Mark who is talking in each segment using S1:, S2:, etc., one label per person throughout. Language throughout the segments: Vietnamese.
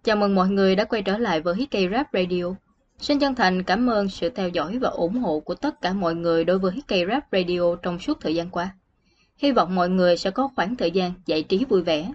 S1: Chào mừng mọi người đã quay trở lại với K-Rap Radio. Xin chân thành cảm ơn sự theo dõi và ủng hộ của tất cả mọi người đối với K-Rap Radio trong suốt thời gian qua. Hy vọng mọi người sẽ có khoảng thời gian giải trí vui vẻ.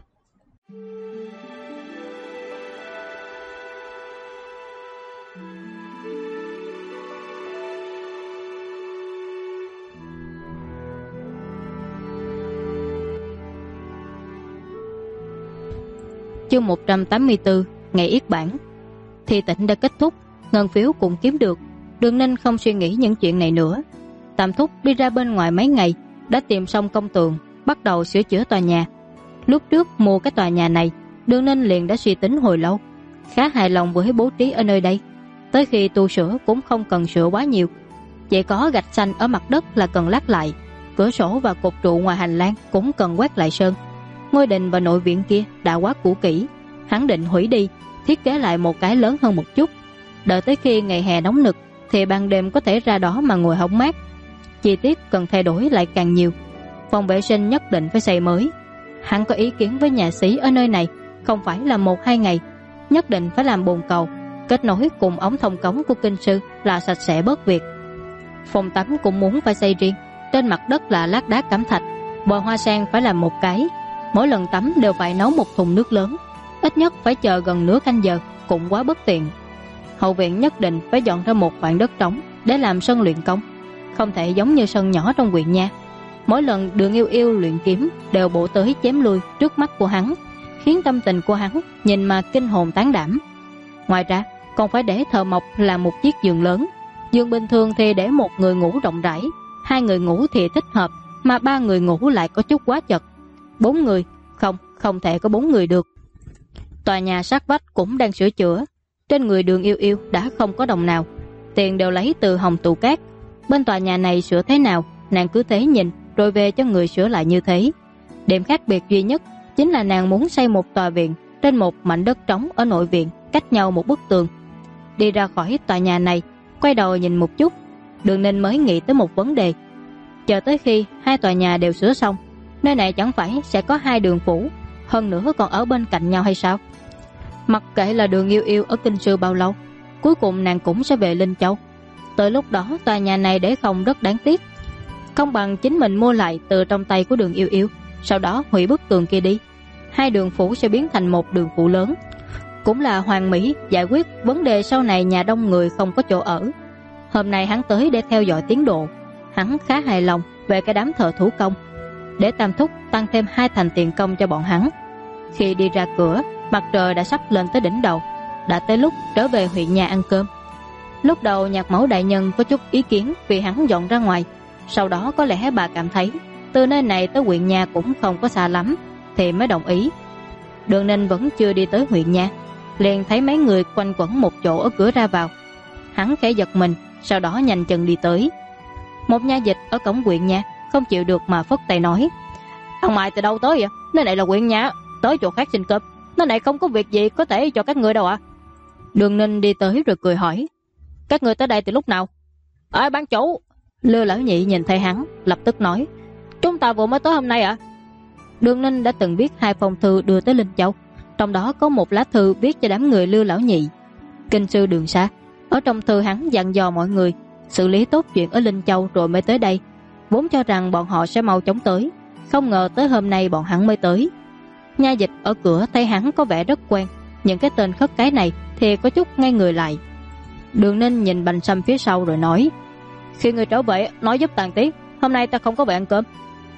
S1: Chương 184, ngày yết bản. Thi tỉnh đã kết thúc, ngân phiếu cũng kiếm được, Đường Ninh không suy nghĩ những chuyện này nữa. Tam thúc đi ra bên ngoài mấy ngày, đã tìm xong công tường, bắt đầu sửa chữa tòa nhà. Lúc trước mua cái tòa nhà này, Đường Ninh liền đã suy tính hồi lâu, khá hài lòng với bố trí ở nơi đây. Tới khi tu sửa cũng không cần sửa quá nhiều, chỉ có gạch xanh ở mặt đất là cần lát lại, cửa sổ và cột trụ ngoài hành lang cũng cần quét lại sơn. Ngôi đình và nội viện kia đã quá cũ kỹ, hắn định hủy đi, thiết kế lại một cái lớn hơn một chút. Đợi tới khi ngày hè nóng nực thì ban đêm có thể ra đó mà ngồi hóng mát. Chi tiết cần thay đổi lại càng nhiều. Phòng vệ sinh nhất định phải xây mới. Hắn có ý kiến với nhà sĩ ở nơi này, không phải là 1-2 ngày, nhất định phải làm bồn cầu kết nối cùng ống thông cống của kinh sư là sạch sẽ bớt việc. Phòng tắm cũng muốn phải xây riêng, trên mặt đất là lát đá cẩm thạch, bờ hoa sen phải làm một cái. Mỗi lần tắm đều phải nấu một thùng nước lớn, ít nhất phải chờ gần nửa canh giờ, cũng quá bất tiện. Hậu viện nhất định phải dọn ra một khoảng đất trống để làm sân luyện công, không thể giống như sân nhỏ trong huyện nha. Mỗi lần Đường Yêu Yêu luyện kiếm đều bổ tới chém lui trước mắt của hắn, khiến tâm tình của hắn nhìn mà kinh hồn tán đảm. Ngoài ra còn phải để thợ mộc làm một chiếc giường lớn. Giường bình thường thì để một người ngủ rộng rãi, 2 người ngủ thì thích hợp, mà 3 người ngủ lại có chút quá chật. 4 người, không thể có 4 người được. Tòa nhà sát vách cũng đang sửa chữa. Trên người Đường Yêu Yêu đã không có đồng nào, tiền đều lấy từ Hồng Tụ Cát. Bên tòa nhà này sửa thế nào, nàng cứ thế nhìn rồi về cho người sửa lại như thế. Điểm khác biệt duy nhất chính là nàng muốn xây một tòa viện trên một mảnh đất trống ở nội viện, cách nhau một bức tường. Đi ra khỏi tòa nhà này, quay đầu nhìn một chút, Đường Ninh mới nghĩ tới một vấn đề. Chờ tới khi 2 tòa nhà đều sửa xong, nơi này chẳng phải sẽ có 2 đường phủ, hơn nữa còn ở bên cạnh nhau hay sao? Mặc kệ là Đường Yêu Yêu ở kinh sư bao lâu, cuối cùng nàng cũng sẽ về Linh Châu. Tới lúc đó tòa nhà này để không rất đáng tiếc. Không bằng chính mình mua lại từ trong tay của Đường Yêu Yêu, sau đó hủy bức tường kia đi. 2 đường phủ sẽ biến thành một đường phủ lớn, cũng là hoàn mỹ giải quyết vấn đề sau này nhà đông người không có chỗ ở. Hôm nay hắn tới để theo dõi tiến độ, hắn khá hài lòng về cái đám thợ thủ công, để Tam thúc tăng thêm 2 thành tiền công cho bọn hắn. Khi đi ra cửa, mặt trời đã sắp lên tới đỉnh đầu, đã tới lúc trở về huyện nhà ăn cơm. Lúc đầu Nhạc Mẫu đại nhân có chút ý kiến vì hắn dọn ra ngoài, sau đó có lẽ bà cảm thấy từ nơi này tới huyện nhà cũng không có xa lắm, thì mới đồng ý. Đường Ninh vẫn chưa đi tới huyện nhà, liền thấy mấy người quanh quẩn một chỗ ở cửa ra vào. Hắn khẽ giật mình, sau đó nhanh chân đi tới. Một nha dịch ở cổng huyện nhà không chịu được mà phất tay nói: "Ông Mai từ đâu tới vậy? Nơi này là huyện nhà, tới chỗ khác xin cơm. Nơi này không có việc gì có thể cho các người đâu ạ." Đường Ninh đi tới rồi cười hỏi: "Các người tới đây từ lúc nào?" Ban chủ." Lư Lão Nhị nhìn thấy hắn, lập tức nói: "Chúng ta vừa mới tới hôm nay ạ." Đường Ninh đã từng viết 2 phong thư đưa tới Linh Châu, trong đó có một lá thư viết cho đám người Lư Lão Nhị. Kinh sư Đường Sa, ở trong thư hắn dặn dò mọi người xử lý tốt chuyện ở Linh Châu rồi mới tới đây, vốn cho rằng bọn họ sẽ mau chóng tới, không ngờ tới hôm nay bọn hắn mới tới. Nha dịch ở cửa thấy hắn có vẻ rất quen, những cái tên khất cái này thì có chút ngay người lại. Đường Ninh nhìn Bành Sâm phía sau rồi nói: "Khi người trở về nói giúp Tàn Tiến, hôm nay ta không có về ăn cơm."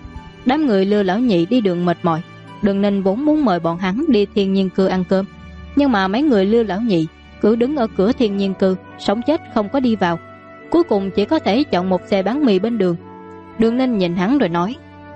S1: Đám người Lư Lão Nhị đi đường mệt mỏi, Đường Ninh vốn muốn mời bọn hắn đi Thiên Nhiên Cư ăn cơm, nhưng mà mấy người Lư Lão Nhị cứ đứng ở cửa Thiên Nhiên Cư, sống chết không có đi vào. Cuối cùng chỉ có thể chọn một xe bán mì bên đường. Đường Ninh nhìn hắn rồi nói: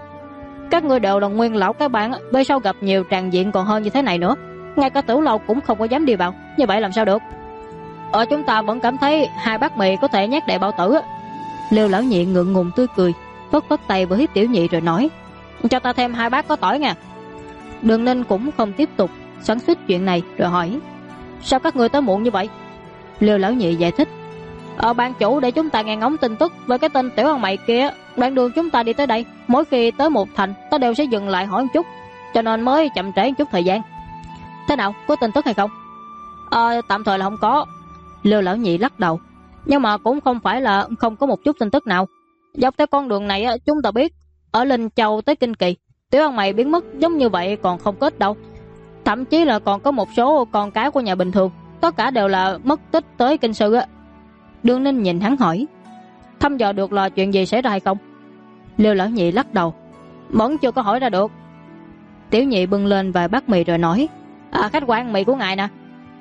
S1: "Các ngươi đều là nguyên lão các bạn, về sau gặp nhiều tràng diện còn hơn như thế này nữa, ngay cả Tử Lâu cũng không có dám đi vào, như vậy làm sao được? Chúng ta vẫn cảm thấy 2 bát mì có thể nhét đầy bao tử." Lưu Lão Nhị ngượng ngùng tươi cười, phất phất tay với Tiểu Nhị rồi nói: "Cho ta thêm 2 bát có tỏi nha." Đường Ninh cũng không tiếp tục xoắn xuýt chuyện này rồi hỏi: "Sao các ngươi tới muộn như vậy?" Lưu Lão Nhị giải thích: "Ban chủ để chúng ta nghe ngóng tin tức về cái tên tiểu ăn mày kia, đoạn đường chúng ta đi tới đây, mỗi khi tới một thành ta đều sẽ dừng lại hỏi một chút, cho nên mới chậm trễ một chút thời gian." "Thế nào, có tin tức hay không?" Tạm thời là không có. Lưu Lão Nhị lắc đầu. Nhưng mà cũng không phải là không có một chút tin tức nào. Dọc theo con đường này chúng ta biết, ở Linh Châu tới Kinh Kỳ, tiểu ăn mày biến mất giống như vậy còn không kết đâu. Thậm chí là còn có một số con cái của nhà bình thường, tất cả đều là mất tích tới Kinh Sư á. Đường Ninh nhìn hắn hỏi, thăm dò được là chuyện gì xảy ra hay không? Lưu Lão Nhị lắc đầu, vẫn chưa có hỏi ra được. Tiểu Nhị bưng lên vài bát mì rồi nói, khách quan mì của ngài nè.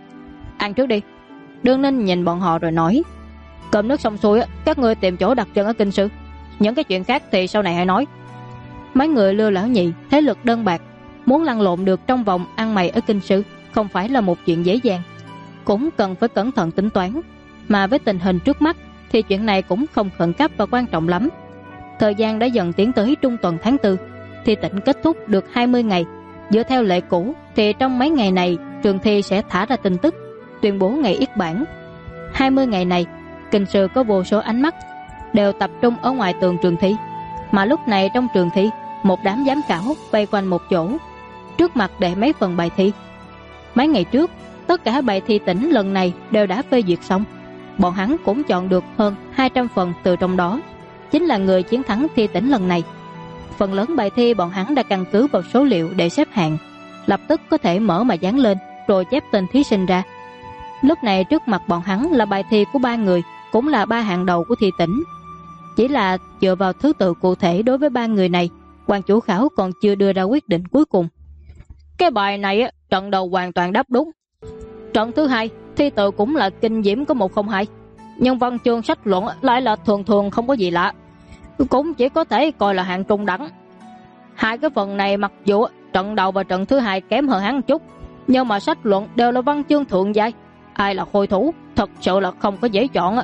S1: Ăn trước đi. Đường Ninh nhìn bọn họ rồi nói, cơm nước xong xuôi các ngươi tìm chỗ đặt chân ở Kinh Sư, những cái chuyện khác thì sau này hãy nói. Mấy người Lưu Lão Nhị thế lực đơn bạc, muốn lăn lộn được trong vòng ăn mày ở Kinh Sư không phải là một chuyện dễ dàng, cũng cần phải cẩn thận tính toán. Mà với tình hình trước mắt thì chuyện này cũng không khẩn cấp và quan trọng lắm. Thời gian đã dần tiến tới trung tuần tháng 4, thi tỉnh kết thúc được 20 ngày. Dựa theo lệ cũ thì trong mấy ngày này trường thi sẽ thả ra tin tức, tuyên bố ngày yết bản. 20 ngày này, Kinh Sư có vô số ánh mắt đều tập trung ở ngoài tường trường thi. Mà lúc này trong trường thi, một đám giám khảo vây quanh một chỗ, trước mặt để mấy phần bài thi. Mấy ngày trước, tất cả bài thi tỉnh lần này đều đã phê duyệt xong. Bọn hắn cũng chọn được hơn 200 phần từ trong đó, chính là người chiến thắng thi tỉnh lần này. Phần lớn bài thi bọn hắn đã căn cứ vào số liệu để xếp hạng, lập tức có thể mở mà dán lên rồi chép tên thí sinh ra. Lúc này trước mặt bọn hắn là bài thi của 3 người, cũng là 3 hạng đầu của thi tỉnh. Chỉ là dựa vào thứ tự cụ thể đối với 3 người này, quan chủ khảo còn chưa đưa ra quyết định cuối cùng. Cái bài này trận đầu hoàn toàn đáp đúng. Trận thứ hai thi tự cũng là kinh diễm có 102, nhưng văn chương sách luận lại là thường thường không có gì lạ, cũng chỉ có thể coi là hạng trung đẳng. Hai cái phần này mặc dù trận đầu và trận thứ hai kém hơn hắn chút, nhưng mà sách luận đều là văn chương thượng giai, ai là khôi thủ thật sự là không có dễ chọn.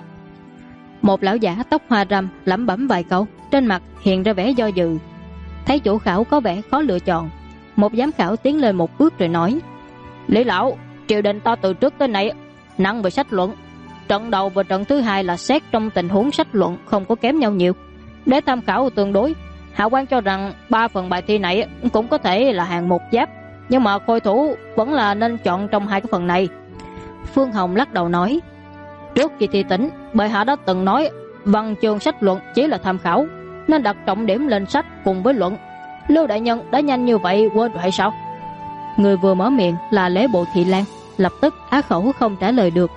S1: Một lão giả tóc hoa râm lẩm bẩm vài câu, trên mặt hiện ra vẻ do dự. Thấy chủ khảo có vẻ khó lựa chọn, một giám khảo tiến lên một bước rồi nói, Lý lão, triều đình ta từ trước tới nay nặng về sách luận. Trận đầu và trận thứ hai là xét trong tình huống sách luận không có kém nhau nhiều. Để tham khảo tương đối, hạ quan cho rằng 3 phần bài thi này cũng có thể là hạng một giáp, nhưng mà khôi thủ vẫn là nên chọn trong 2 cái phần này. Phương Hồng lắc đầu nói, trước khi thi tỉnh, bệ hạ đã từng nói văn chương sách luận chỉ là tham khảo, nên đặt trọng điểm lên sách cùng với luận. Lưu đại nhân đã nhanh như vậy quên rồi hay sao? Người vừa mở miệng là Lễ Bộ Thị Lan, lập tức á khẩu không trả lời được.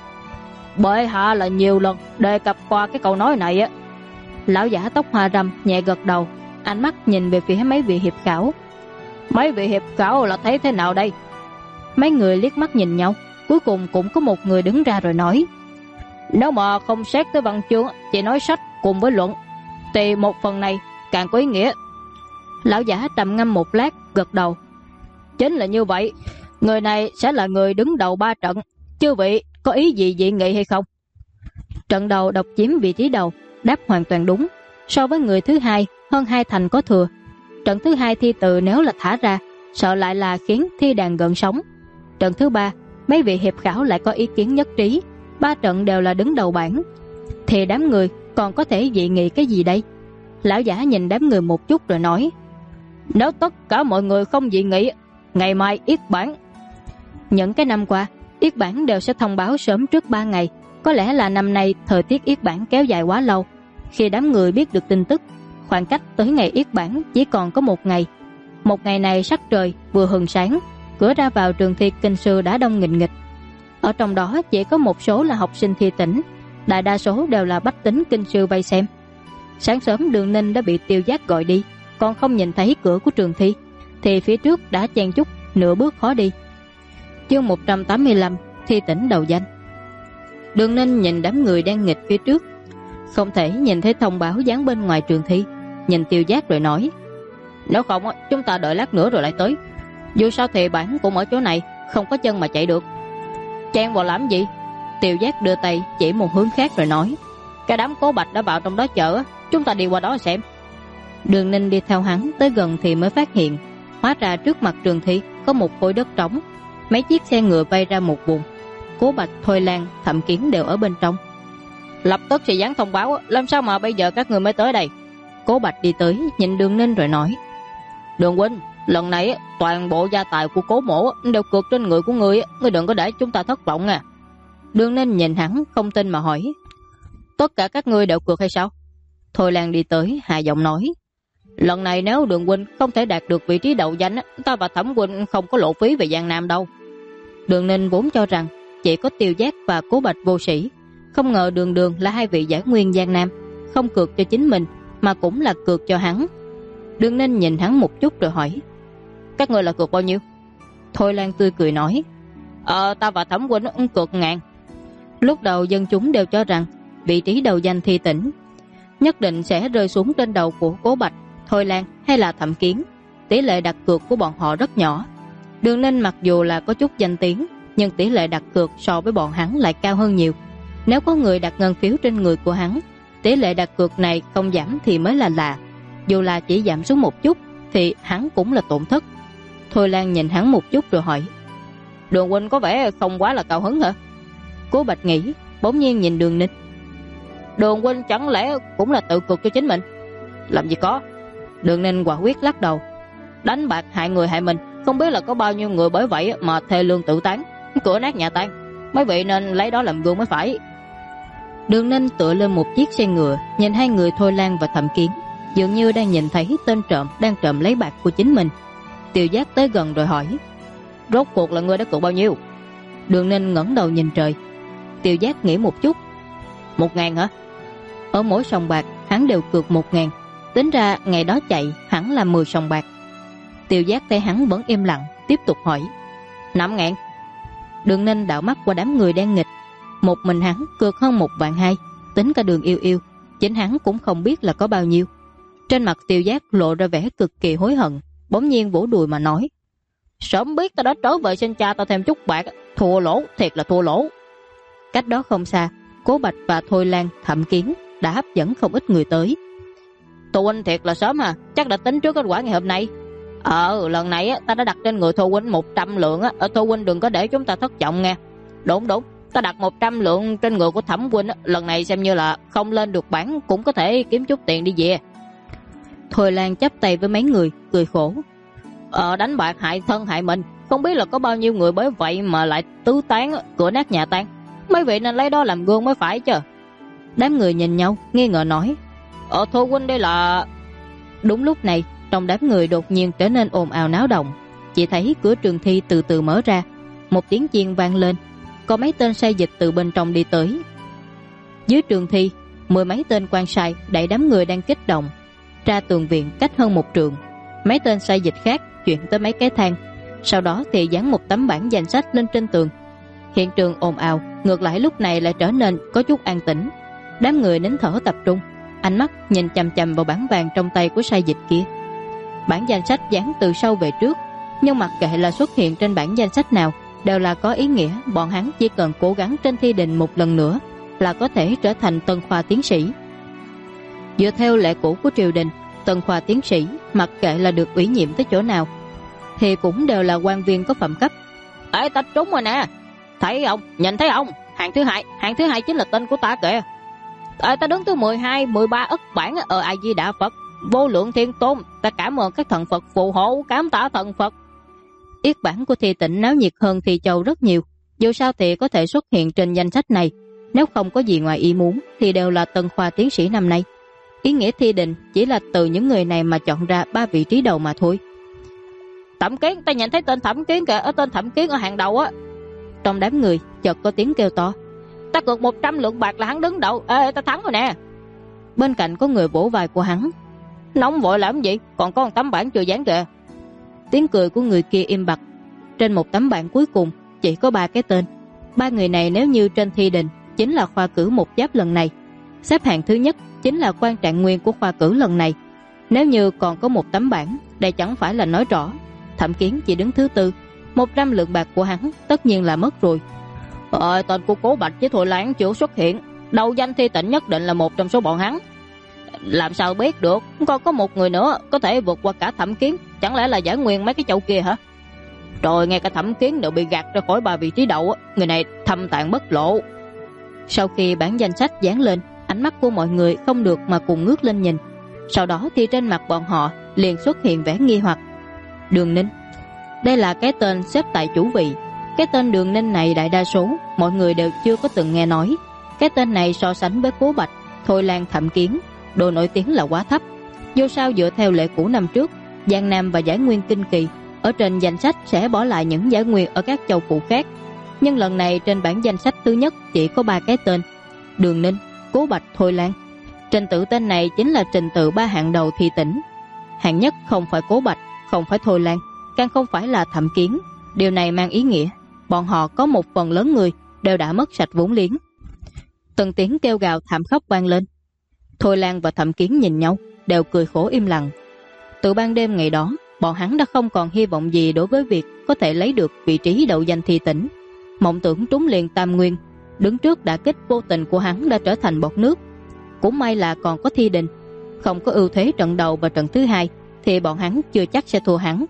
S1: Bệ hạ là nhiều lần đề cập qua cái câu nói này. Lão giả tóc hoa râm nhẹ gật đầu, ánh mắt nhìn về phía mấy vị hiệp khảo. Mấy vị hiệp khảo là thấy thế nào đây? Mấy người liếc mắt nhìn nhau, cuối cùng cũng có một người đứng ra rồi nói, nếu mà không xét tới văn chương, chỉ nói sách cùng với luận, thì một phần này càng có ý nghĩa. Lão giả trầm ngâm một lát, gật đầu. Chính là như vậy, người này sẽ là người đứng đầu 3 trận. Chư vị có ý gì dị nghị hay không? Trận đầu độc chiếm vị trí đầu, đáp hoàn toàn đúng. So với người thứ hai, hơn 2 thành có thừa. Trận thứ hai thi từ nếu là thả ra, sợ lại là khiến thi đàn gợn sóng. Trận thứ 3, mấy vị hiệp khảo lại có ý kiến nhất trí. 3 trận đều là đứng đầu bảng, thì đám người còn có thể dị nghị cái gì đây? Lão giả nhìn đám người một chút rồi nói, nếu tất cả mọi người không dị nghị, ngày mai yết bản. Những cái năm qua, yết bản đều sẽ thông báo sớm trước 3 ngày. Có lẽ là năm nay thời tiết yết bản kéo dài quá lâu. Khi đám người biết được tin tức, khoảng cách tới ngày yết bản chỉ còn có 1 ngày. Một ngày này sắc trời vừa hừng sáng, cửa ra vào trường thi Kinh Sư đã đông nghịnh nghịch. Ở trong đó chỉ có một số là học sinh thi tỉnh, đại đa số đều là bách tính Kinh Sư vây xem. Sáng sớm Đường Ninh đã bị Tiêu Giác gọi đi, còn không nhìn thấy cửa của trường thi, thì phía trước đã chen chúc, nửa bước khó đi. Chương 185, thi tỉnh đầu danh. Đường Ninh nhìn đám người đang nghịch phía trước, không thể nhìn thấy thông báo dán bên ngoài trường thi, nhìn Tiêu Giác rồi nói, nếu không chúng ta đợi lát nữa rồi lại tới. Dù sao thì bản cũng ở chỗ này, không có chân mà chạy được. Chen vào làm gì? Tiêu Giác đưa tay chỉ một hướng khác rồi nói, cái đám Cố Bạch đã vào trong đó chờ, chúng ta đi qua đó xem. Đường Ninh đi theo hắn tới gần thì mới phát hiện, hóa ra trước mặt trường thi có một khối đất trống, mấy chiếc xe ngựa bay ra một vùng. Cố Bạch, Thôi Lan, Thẩm Kiến đều ở bên trong. Lập tức sẽ dán thông báo, làm sao mà bây giờ các người mới tới đây? Cố Bạch đi tới nhìn Đường Ninh rồi nói, Đường huynh,
S2: Lần này toàn bộ gia tài của Cố mỗ đều cược trên người của ngươi đừng có để chúng ta thất vọng à.
S1: Đường Ninh nhìn hắn không tin mà hỏi, tất cả các ngươi đều cược hay sao? Thôi Lan đi tới hạ giọng nói,
S2: lần này nếu Đường huynh không thể đạt được vị trí đầu danh, ta và Thẩm huynh không có lộ phí về Giang Nam đâu.
S1: Đường Ninh vốn cho rằng chỉ có Tiêu Giác và Cố Bạch vô sĩ, không ngờ Đường Đường là hai vị giải nguyên Giang Nam, không cược cho chính mình mà cũng là cược cho hắn. Đường Ninh nhìn hắn một chút rồi hỏi,
S2: các ngươi là cược bao nhiêu?
S1: Thôi Lan tươi cười nói,
S2: ta và Thẩm huynh cược 1000.
S1: Lúc đầu dân chúng đều cho rằng vị trí đầu danh Thi Tĩnh nhất định sẽ rơi xuống trên đầu của Cố Bạch, Thôi Lan hay là Thẩm Kiến. Tỷ lệ đặt cược của bọn họ rất nhỏ. Đường Ninh mặc dù là có chút danh tiếng, nhưng tỷ lệ đặt cược so với bọn hắn lại cao hơn nhiều. Nếu có người đặt ngân phiếu trên người của hắn, tỷ lệ đặt cược này không giảm thì mới là lạ. Dù là chỉ giảm xuống một chút thì hắn cũng là tổn thất. Thôi Lan nhìn hắn một chút rồi hỏi,
S2: Đường huynh có vẻ không quá là cao hứng hả?
S1: Cố Bạch nghĩ, bỗng nhiên nhìn Đường Ninh,
S2: Đường huynh chẳng lẽ cũng là tự cược cho chính mình?
S1: Làm gì có. Đường Ninh quả quyết lắc đầu,
S2: đánh bạc hại người hại mình, không biết là có bao nhiêu người bởi vậy mà thê lương tự tán, cửa nát nhà tan. Mấy vị nên lấy đó làm gương mới phải.
S1: Đường Ninh tựa lên một chiếc xe ngựa, nhìn hai người Thôi Lan và Thẩm Kiến, dường như đang nhìn thấy tên trộm đang trộm lấy bạc của chính mình. Tiêu Giác tới gần rồi hỏi,
S2: rốt cuộc là ngươi đã cược bao nhiêu?
S1: Đường Ninh ngẩng đầu nhìn trời. Tiêu Giác nghĩ một chút,
S2: 1000 hả?
S1: Ở mỗi sòng bạc hắn đều cược 1000, tính ra ngày đó chạy hẳn là 10 sòng bạc. Tiêu Giác thấy hắn vẫn im lặng, tiếp tục hỏi,
S2: 5000.
S1: Đường Ninh đảo mắt qua đám người đang nghịch, một mình hắn cược hơn 1.200.000, tính cả Đường Yêu Yêu, chính hắn cũng không biết là có bao nhiêu. Trên mặt Tiêu Giác lộ ra vẻ cực kỳ hối hận, bỗng nhiên vỗ đùi mà nói,
S2: sớm biết ta đã trở về xin cha ta thêm chút bạc, thua lỗ, thiệt là thua lỗ.
S1: Cách đó không xa, Cố Bạch và Thôi Lan, Thẩm Kiến đã hấp dẫn không ít người tới.
S2: Thu huynh thiệt là sớm à, chắc đã tính trước kết quả ngày hôm nay. Lần này ta đã đặt trên người Thu huynh 100 lượng á, Thu huynh đừng có để chúng ta thất vọng nghe. Đúng, ta đặt 100 lượng trên người của Thẩm huynh, lần này xem như là không lên được bảng cũng có thể kiếm chút tiền đi về.
S1: Thôi Lan chắp tay với mấy người, cười khổ,
S2: đánh bạc hại thân hại mình, không biết là có bao nhiêu người bởi vậy mà lại tứ tán, cửa nát nhà tan. Mấy vị nên lấy đó làm gương mới phải chứ.
S1: Đám người nhìn nhau nghi ngờ nói,
S2: Thu huynh đây là...
S1: Đúng lúc này trong đám người đột nhiên trở nên ồn ào náo động. Chỉ thấy cửa trường thi từ từ mở ra, một tiếng chiên vang lên, có mấy tên sai dịch từ bên trong đi tới. Dưới trường thi, 10 mấy tên quan sai đẩy đám người đang kích động ra tường viện cách hơn 1 trượng. Mấy tên sai dịch khác chuyển tới mấy cái thang, sau đó thì dán một tấm bảng danh sách lên trên tường. Hiện trường ồn ào, ngược lại lúc này lại trở nên có chút an tĩnh. Đám người nín thở tập trung, ánh mắt nhìn chằm chằm vào bảng vàng trong tay của sai dịch kia. Bảng danh sách dán từ sau về trước, nhưng mặc kệ là xuất hiện trên bảng danh sách nào đều là có ý nghĩa. Bọn hắn chỉ cần cố gắng trên thi đình một lần nữa là có thể trở thành tân khoa tiến sĩ. Dựa theo lệ cũ của triều đình, tân khoa tiến sĩ mặc kệ là được ủy nhiệm tới chỗ nào thì cũng đều là quan viên có phẩm cấp.
S2: Ta trúng rồi nè, thấy không, nhìn thấy không, hạng thứ hai chính là tên của ta kìa. Ta đứng thứ 12, 13 ất bản. A Di Đà Phật, vô lượng thiên tôn, ta cảm ơn các thần Phật phù hộ, cảm tạ thần Phật.
S1: Yết bản của Thi Tĩnh náo nhiệt hơn Thi Châu rất nhiều. Dù sao thì có thể xuất hiện trên danh sách này, nếu không có gì ngoài ý muốn thì đều là tân khoa tiến sĩ năm nay. Ý nghĩa thi đình chỉ là từ những người này mà chọn ra 3 vị trí đầu mà thôi.
S2: Thẩm Kiến, ta nhìn thấy tên Thẩm Kiến kìa, ở tên Thẩm Kiến ở hàng đầu á.
S1: Trong đám người chợt có tiếng kêu to,
S2: ta cược 100 lượng bạc là hắn đứng đầu. Ta thắng rồi nè.
S1: Bên cạnh có người vỗ vai của hắn,
S2: nóng vội làm gì, còn có một tấm bảng chưa dán kìa.
S1: Tiếng cười của người kia im bặt. Trên một tấm bảng cuối cùng chỉ có 3 cái tên. 3 người này nếu như trên thi đình chính là khoa cử một giáp lần này, xếp hạng thứ nhất chính là quan trạng nguyên của khoa cử lần này. Nếu như còn có một tấm bảng, đây chẳng phải là nói rõ Thẩm Kiến chỉ đứng thứ 4. 100 lượng bạc của hắn tất nhiên là mất rồi.
S2: Tên của Cố Bạch với Thôi Lan chưa xuất hiện, đầu danh Thi Tĩnh nhất định là một trong số bọn hắn. Làm sao biết được, còn có một người nữa có thể vượt qua cả Thẩm Kiến, chẳng lẽ là giải nguyên mấy cái châu kia hả? Rồi ngay cả Thẩm Kiến đều bị gạt ra khỏi 3 vị trí đầu, người này thâm tàng bất lộ.
S1: Sau khi bản danh sách dán lên, ánh mắt của mọi người không được mà cùng ngước lên nhìn. Sau đó thì trên mặt bọn họ liền xuất hiện vẻ nghi hoặc. Đường Ninh. Đây là cái tên xếp tại chủ vị. Cái tên Đường Ninh này đại đa số mọi người đều chưa có từng nghe nói. Cái tên này so sánh với Cố Bạch, Thôi Lan, Thẩm Kiến, độ nổi tiếng là quá thấp. Dù sao dựa theo lệ cũ năm trước, Giang Nam và Giải Nguyên Kinh Kỳ ở trên danh sách sẽ bỏ lại những giải nguyên ở các châu phụ khác. Nhưng lần này trên bảng danh sách thứ nhất chỉ có 3 cái tên: Đường Ninh, Cố Bạch, Thôi Lan. Trình tự tên này chính là trình tự 3 hạng đầu Thi Tỉnh. Hạng nhất không phải Cố Bạch, không phải Thôi Lan, càng không phải là Thẩm Kiến. Điều này mang ý nghĩa bọn họ có một phần lớn người đều đã mất sạch vốn liếng. Từng tiếng kêu gào thảm khốc vang lên. Thôi Lan và Thẩm Kiến nhìn nhau, đều cười khổ im lặng. Từ ban đêm ngày đó, bọn hắn đã không còn hy vọng gì đối với việc có thể lấy được vị trí đậu danh Thi Tỉnh. Mộng tưởng trúng liền tam nguyên, đứng trước đả kích vô tình của hắn đã trở thành bọt nước. Cũng may là còn có Thi Đình, không có ưu thế trận đầu và trận thứ hai thì bọn hắn chưa chắc sẽ thua hắn.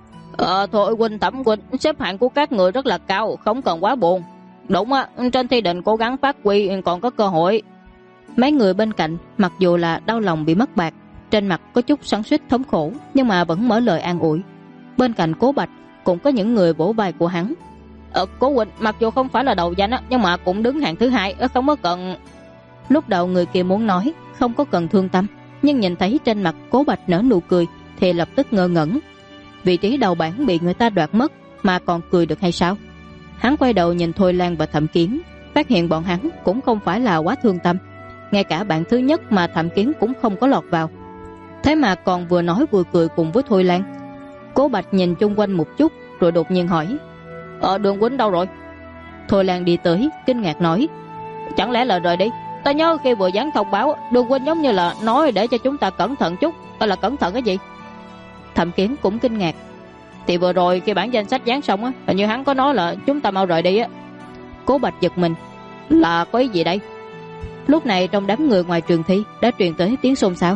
S2: Thôi huynh, Thẩm huynh, xếp hạng của các người rất là cao, không cần quá buồn. Đúng á, trên Thi Đình cố gắng phát huy còn có cơ hội.
S1: Mấy người bên cạnh mặc dù là đau lòng bị mất bạc, trên mặt có chút xoắn xuýt thống khổ, nhưng mà vẫn mở lời an ủi. Bên cạnh Cố Bạch cũng có những người vỗ vai của hắn.
S2: Cố huynh, mặc dù không phải là đầu danh á, nhưng mà cũng đứng hạng thứ hai, không có cần.
S1: Lúc đầu người kia muốn nói không có cần thương tâm, nhưng nhìn thấy trên mặt Cố Bạch nở nụ cười thì lập tức ngơ ngẩn. Vị trí đầu bảng bị người ta đoạt mất mà còn cười được hay sao? Hắn quay đầu nhìn Thôi Lan và Thẩm Kiến, phát hiện bọn hắn cũng không phải là quá thương tâm. Ngay cả bảng thứ nhất mà Thẩm Kiến cũng không có lọt vào, thế mà còn vừa nói vừa cười cùng với Thôi Lan. Cố Bạch nhìn chung quanh một chút rồi đột nhiên hỏi:
S2: Đường huynh đâu rồi?
S1: Thôi Lan đi tới kinh ngạc nói:
S2: Chẳng lẽ là rời đi? Ta nhớ khi vừa dán thông báo, Đường huynh giống như là nói để cho chúng ta cẩn thận chút. Là cẩn thận cái gì?
S1: Thẩm Kiến cũng kinh ngạc:
S2: Thì vừa rồi khi bản danh sách dán xong á, hình như hắn có nói là chúng ta mau rời đi á.
S1: Cố Bạch giật mình:
S2: Là có ý gì đây?
S1: Lúc này trong đám người ngoài trường thi đã truyền tới tiếng xôn xao: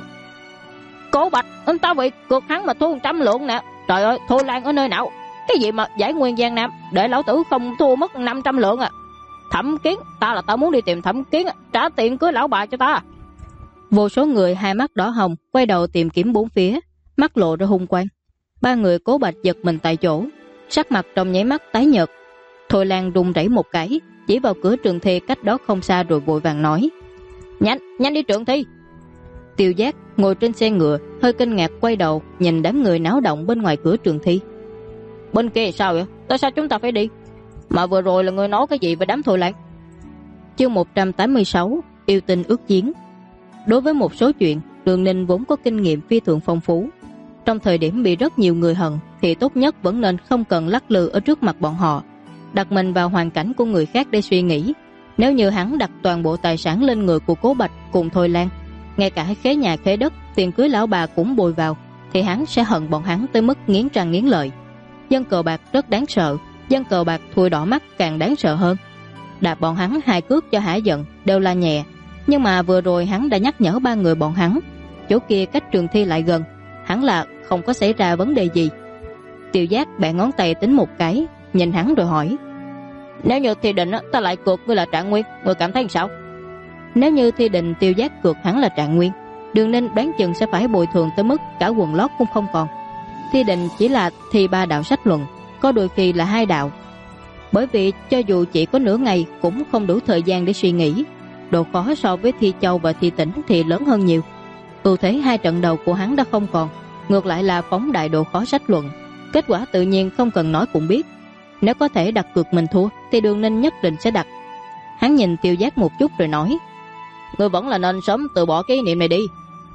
S2: Cố Bạch, anh ta bị cược hắn mà thua 100 lượng nè. Trời ơi, Thôi Lan ở nơi nào? Cái gì mà giải nguyên Giang Nam, để lão tử không thua mất 500 lượng à? Thẩm Kiến, ta muốn đi tìm Thẩm Kiến, trả tiền cưới lão bà cho ta.
S1: Vô số người hai mắt đỏ hồng quay đầu tìm kiếm bốn phía, mắt lộ ra hung quang. 3 người Cố Bạch giật mình tại chỗ, sắc mặt trong nháy mắt tái nhợt. Thôi Lan run rẩy một cái, chỉ vào cửa trường thi cách đó không xa rồi vội vàng nói:
S2: Nhanh đi trường thi.
S1: Tiêu Giác ngồi trên xe ngựa hơi kinh ngạc quay đầu nhìn đám người náo động bên ngoài cửa trường thi.
S2: Bên kia sao vậy? Tại sao chúng ta phải đi? Mà vừa rồi là người nói cái gì về đám Thôi Lan?
S1: Chương 186: Yêu tinh ước chiến. Đối với một số chuyện, Đường Ninh vốn có kinh nghiệm phi thường phong phú. Trong thời điểm bị rất nhiều người hận thì tốt nhất vẫn nên không cần lắc lư ở trước mặt bọn họ, đặt mình vào hoàn cảnh của người khác để suy nghĩ. Nếu như hắn đặt toàn bộ tài sản lên người của Cố Bạch cùng Thôi Lan, ngay cả khế nhà khế đất, tiền cưới lão bà cũng bồi vào, thì hắn sẽ hận bọn hắn tới mức nghiến răng nghiến lợi. Dân cờ bạc rất đáng sợ, dân cờ bạc thui đỏ mắt càng đáng sợ hơn. Đạp bọn hắn 2 cước cho hả giận đều là nhẹ, nhưng mà vừa rồi hắn đã nhắc nhở 3 người bọn hắn, chỗ kia cách trường thi lại gần, hắn là không có xảy ra vấn đề gì. Tiêu Giác bẻ ngón tay tính một cái, nhìn hắn rồi hỏi:
S2: Nếu như Thi Đình ta lại cược ngươi là Trạng Nguyên, ngươi cảm thấy sao?
S1: Nếu như Thi Đình Tiêu Giác cược hắn là Trạng Nguyên, Đường Ninh đoán chừng sẽ phải bồi thường tới mức cả quần lót cũng không còn. Thi Đình chỉ là thi 3 đạo sách luận, có đôi khi là 2 đạo. Bởi vì cho dù chỉ có nửa ngày cũng không đủ thời gian để suy nghĩ. Độ khó so với Thi Châu và Thi Tỉnh thì lớn hơn nhiều. Ưu thế 2 trận đầu của hắn đã không còn, ngược lại là phóng đại độ khó sách luận. Kết quả tự nhiên không cần nói cũng biết. Nếu có thể đặt cược mình thua thì Đường Ninh nhất định sẽ đặt. Hắn nhìn Tiêu Giác một chút rồi nói:
S2: Ngươi vẫn là nên sớm từ bỏ cái ý niệm này đi.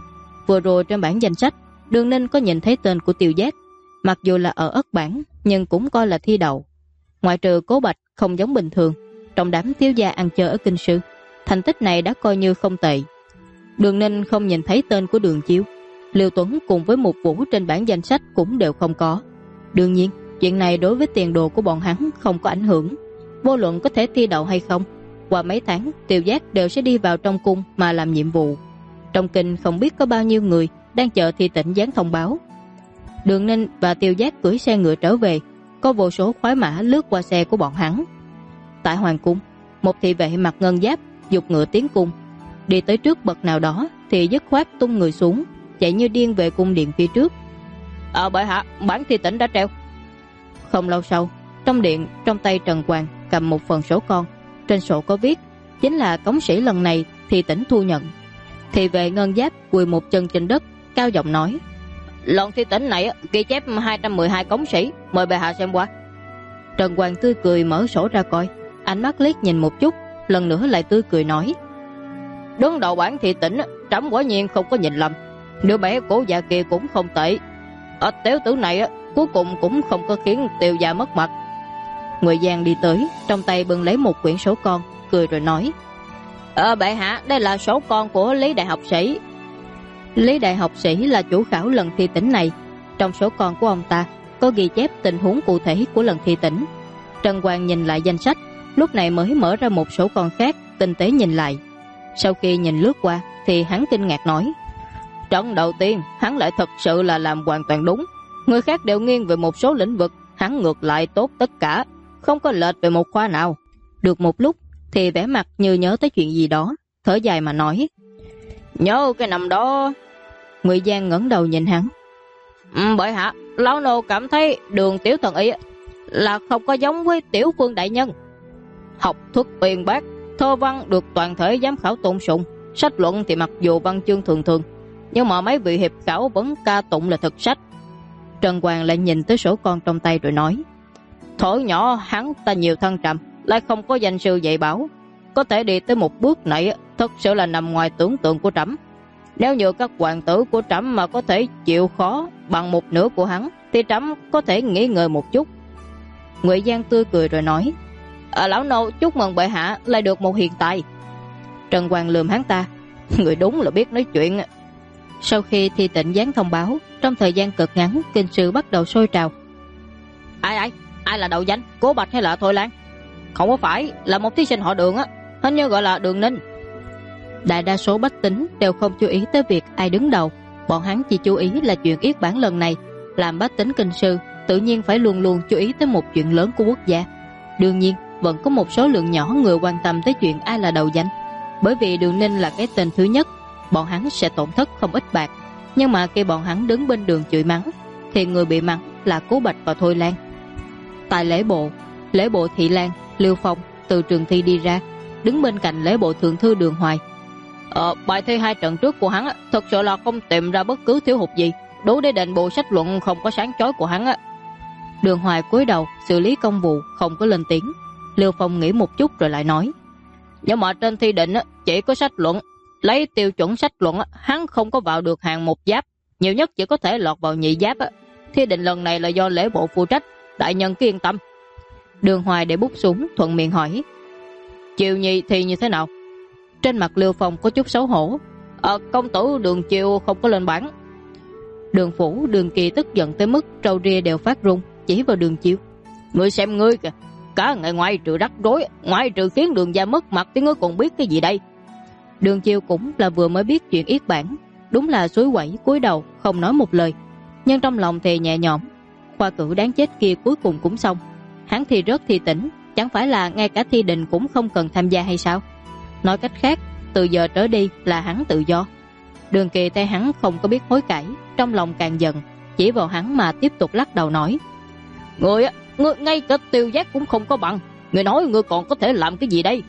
S1: Vừa rồi trên bảng danh sách, Đường Ninh có nhìn thấy tên của Tiêu Giác. Mặc dù là ở ất bảng nhưng cũng coi là thi đậu. Ngoại trừ Cố Bạch không giống bình thường, trong đám thiếu gia ăn chơi ở kinh sư, thành tích này đã coi như không tệ. Đường Ninh không nhìn thấy tên của Đường Chiêu, Liêu Tuấn cùng với Mục Vũ trên bảng danh sách cũng đều không có. Đương nhiên chuyện này đối với tiền đồ của bọn hắn không có ảnh hưởng. Vô luận có thể thi đậu hay không, qua mấy tháng Tiêu Giác đều sẽ đi vào trong cung mà làm nhiệm vụ. Trong kinh không biết có bao nhiêu người đang chờ Thi Tỉnh dán thông báo. Đường Ninh và Tiêu Giác cưỡi xe ngựa trở về, có vô số khoái mã lướt qua xe của bọn hắn. Tại hoàng cung, một thị vệ mặc ngân giáp giục ngựa tiến cung. Đi tới trước bậc nào đó thì dứt khoát tung người xuống, chạy như điên về cung điện phía trước.
S2: Bệ hạ, bản thi tỉnh đã treo.
S1: Không lâu sau, trong điện, trong tay Trần Hoàng cầm một phần sổ con. Trên sổ có viết, chính là cống sĩ lần này thi tỉnh thu nhận. Thì vệ Ngân Giáp quỳ một chân trên đất, cao giọng nói:
S2: Lần thi tỉnh này ghi chép 212 cống sĩ, mời bệ hạ xem qua.
S1: Trần Hoàng tươi cười mở sổ ra coi, ánh mắt liếc nhìn một chút, lần nữa lại tươi cười nói:
S2: Đứng đầu bản thi tỉnh, trẫm quả nhiên không có nhìn lầm. Đứa bé Cố Gia kia cũng không tệ. Tiểu tử này cuối cùng cũng không có khiến Tiêu gia mất mặt.
S1: Người Giang đi tới, trong tay bưng lấy một quyển sổ con, cười rồi nói:
S2: Bệ hạ, đây là sổ con của Lý Đại học sĩ.
S1: Lý Đại học sĩ là chủ khảo lần thi tỉnh này. Trong sổ con của ông ta có ghi chép tình huống cụ thể của lần thi tỉnh. Trần Hoàng nhìn lại danh sách, lúc này mới mở ra một sổ con khác, tinh tế nhìn lại. Sau khi nhìn lướt qua thì hắn kinh ngạc nói:
S2: Trận đầu tiên hắn lại thật sự là làm hoàn toàn đúng. Người khác đều nghiêng về một số lĩnh vực, hắn ngược lại tốt tất cả, không có lệch về một khoa nào.
S1: Được một lúc thì vẻ mặt như nhớ tới chuyện gì đó, thở dài mà nói:
S2: Nhớ cái năm đó.
S1: Ngụy Giang ngẩng đầu nhìn hắn:
S2: Bệ hạ, lão nô cảm thấy Đường tiểu thần y là không có giống với Tiểu Phương đại nhân. Học thuật uyên bác, thơ văn được toàn thể giám khảo tôn sùng, sách luận thì mặc dù văn chương thường thường, nhưng mà mấy vị hiệp khảo vẫn ca tụng là thực sách.
S1: Trần Hoàng lại nhìn tới sổ con trong tay rồi nói:
S2: Thổi nhỏ hắn ta nhiều thăng trầm, lại không có danh sư dạy bảo, có thể đi tới một bước này thật sự là nằm ngoài tưởng tượng của trẫm. Nếu như các hoàng tử của trẫm mà có thể chịu khó bằng một nửa của hắn, thì trẫm có thể nghỉ ngơi một chút.
S1: Ngụy Giang tươi cười rồi nói:
S2: Lão nô chúc mừng bệ hạ lại được một hiện tài.
S1: Trần Hoàng lườm hắn ta:
S2: Người đúng là biết nói chuyện.
S1: Sau khi thi tịnh gián thông báo, trong thời gian cực ngắn, kinh sư bắt đầu sôi trào.
S2: Ai là đầu danh, Cố Bạch hay là Thôi Lan? Không có phải là một thí sinh họ Đường hình như gọi là Đường Ninh.
S1: Đại đa số bách tính đều không chú ý tới việc ai đứng đầu, bọn hắn chỉ chú ý là chuyện yết bản lần này. Làm bách tính kinh sư tự nhiên phải luôn luôn chú ý tới một chuyện lớn của quốc gia. Đương nhiên vẫn có một số lượng nhỏ người quan tâm tới chuyện ai là đầu danh, bởi vì Đường Ninh là cái tên thứ nhất, bọn hắn sẽ tổn thất không ít bạc. Nhưng mà khi bọn hắn đứng bên đường chửi mắng thì người bị mắng là Cố Bạch và Thôi Lan. Tại lễ bộ Thị Lan, Liêu Phong từ trường thi đi ra, đứng bên cạnh lễ bộ thượng thư Đường Hoài.
S2: Bài thi 2 trận trước của hắn thật sự là không tìm ra bất cứ thiếu hụt gì, đủ để đền bù sách luận không có sáng chói của hắn.
S1: Đường Hoài cúi đầu xử lý công vụ, không có lên tiếng. Liêu Phong nghĩ một chút rồi lại nói:
S2: Nhưng mà trên thi định chỉ có sách luận, lấy tiêu chuẩn sách luận hắn không có vào được hàng 1 giáp, nhiều nhất chỉ có thể lọt vào 2 giáp. Thi định lần này là do lễ bộ phụ trách, đại nhân cứ yên tâm.
S1: Đường Hoài để bút xuống, thuận miệng hỏi:
S2: Chiều nhì thì như thế nào?
S1: Trên mặt Liêu Phong có chút xấu hổ:
S2: Công tử Đường Chiêu không có lên bảng.
S1: Đường Phủ, Đường Kỳ tức giận tới mức râu ria đều phát run, chỉ vào Đường Chiêu:
S2: Ngươi xem ngươi kìa, cả ngày ngoài trừ rắc rối, ngoài trừ khiến Đường gia mất mặt thì ngươi còn biết cái gì đây?
S1: Đường Chiêu cũng là vừa mới biết chuyện yết bản, đúng là suối quẩy cúi đầu không nói một lời, nhưng trong lòng thì nhẹ nhõm. Khoa cử đáng chết kia cuối cùng cũng xong, hắn thì rớt thi tỉnh, chẳng phải là ngay cả thi đình cũng không cần tham gia hay sao? Nói cách khác, từ giờ trở đi là hắn tự do. Đường Kỳ thấy hắn không có biết hối cải, trong lòng càng giận, chỉ vào hắn mà tiếp tục lắc đầu nói:
S2: Ngươi ngay cả Tiêu Giác cũng không có bằng, ngươi nói ngươi còn có thể làm cái gì đây?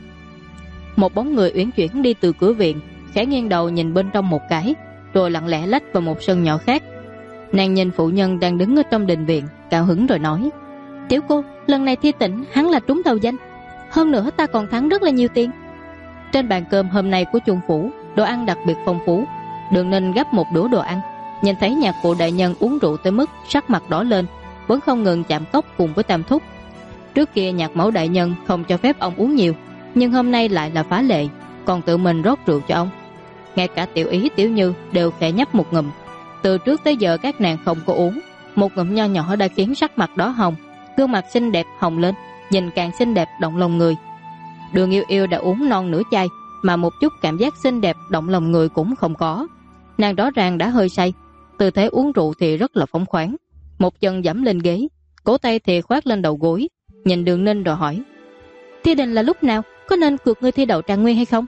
S1: Một bóng người uyển chuyển đi từ cửa viện, khẽ nghiêng đầu nhìn bên trong một cái, rồi lặng lẽ lách vào một sân nhỏ khác. Nàng nhìn phụ nhân đang đứng ở trong đình viện, cao hứng rồi nói: Tiểu cô, lần này thi tỉnh hắn là trúng đầu danh, hơn nữa ta còn thắng rất là nhiều tiền. Trên bàn cơm hôm nay của Chung phủ, đồ ăn đặc biệt phong phú. Đường Ninh gấp một đũa đồ ăn, nhìn thấy nhạc phụ đại nhân uống rượu tới mức sắc mặt đỏ lên, vẫn không ngừng chạm cốc cùng với Tam Thúc. Trước kia nhạc mẫu đại nhân không cho phép ông uống nhiều, nhưng hôm nay lại là phá lệ, còn tự mình rót rượu cho ông. Ngay cả Tiểu Ý, Tiểu Như đều khẽ nhấp một ngụm. Từ trước tới giờ các nàng không có uống, một ngụm nho nhỏ đã khiến sắc mặt đỏ hồng, gương mặt xinh đẹp hồng lên, nhìn càng xinh đẹp động lòng người. Đường Yêu Yêu đã uống non nửa chai, mà một chút cảm giác xinh đẹp động lòng người cũng không có. Nàng rõ ràng đã hơi say, tư thế uống rượu thì rất là phóng khoáng, một chân giẫm lên ghế, cổ tay thì khoác lên đầu gối, nhìn Đường Ninh rồi hỏi: Thi đình là lúc nào, có nên cược ngươi thi đậu trạng nguyên hay không?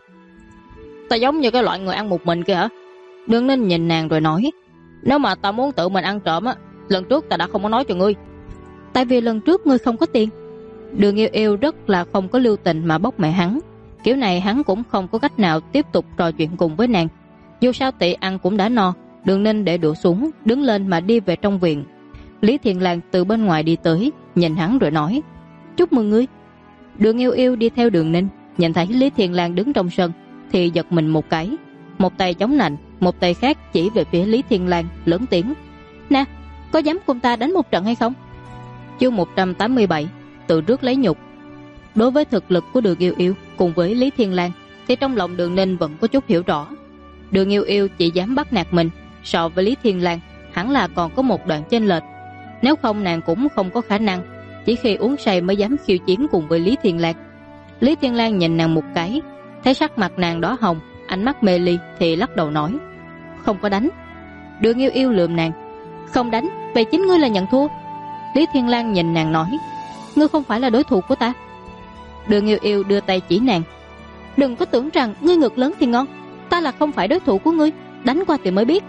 S2: Ta giống như cái loại người ăn một mình kia hả?
S1: Đường Ninh nhìn nàng rồi nói:
S2: Nếu mà ta muốn tự mình ăn trộm lần trước ta đã không có nói cho ngươi.
S1: Tại vì lần trước ngươi không có tiền. Đường Yêu Yêu rất là không có lưu tình mà bóc mẹ hắn. Kiểu này hắn cũng không có cách nào tiếp tục trò chuyện cùng với nàng. Dù sao Tị ăn cũng đã no. Đường Ninh để đũa xuống, đứng lên mà đi về trong viện. Lý Thiền Lang từ bên ngoài đi tới, nhìn hắn rồi nói: chúc mừng ngươi. Đường Yêu Yêu đi theo Đường Ninh, nhìn thấy Lý Thiền Lang đứng trong sân thì giật mình một cái, một tay chống nạnh, một tay khác chỉ về phía Lý Thiền Lang, lớn tiếng: nè, có dám cùng ta đánh một trận hay không? Chương 187, tự rước lấy nhục. Đối với thực lực của Đường Yêu Yêu cùng với Lý Thiền Lang thì trong lòng Đường Ninh vẫn có chút hiểu rõ. Đường Yêu Yêu chỉ dám bắt nạt mình, so với Lý Thiền Lang hẳn là còn có một đoạn chênh lệch. Nếu không nàng cũng không có khả năng chỉ khi uống say mới dám khiêu chiến cùng với Lý Thiền Lang. Lý Thiền Lang nhìn nàng một cái, thấy sắc mặt nàng đỏ hồng, ánh mắt mê ly thì lắc đầu nói: không có đánh. Đường Yêu Yêu lườm nàng: không đánh, vậy chính ngươi là nhận thua. Lý Thiền Lang nhìn nàng nói: ngươi không phải là đối thủ của ta. Đường Yêu Yêu đưa tay chỉ nàng: đừng có tưởng rằng ngươi ngực lớn thì ngon, ta là không phải đối thủ của ngươi, đánh qua thì mới biết.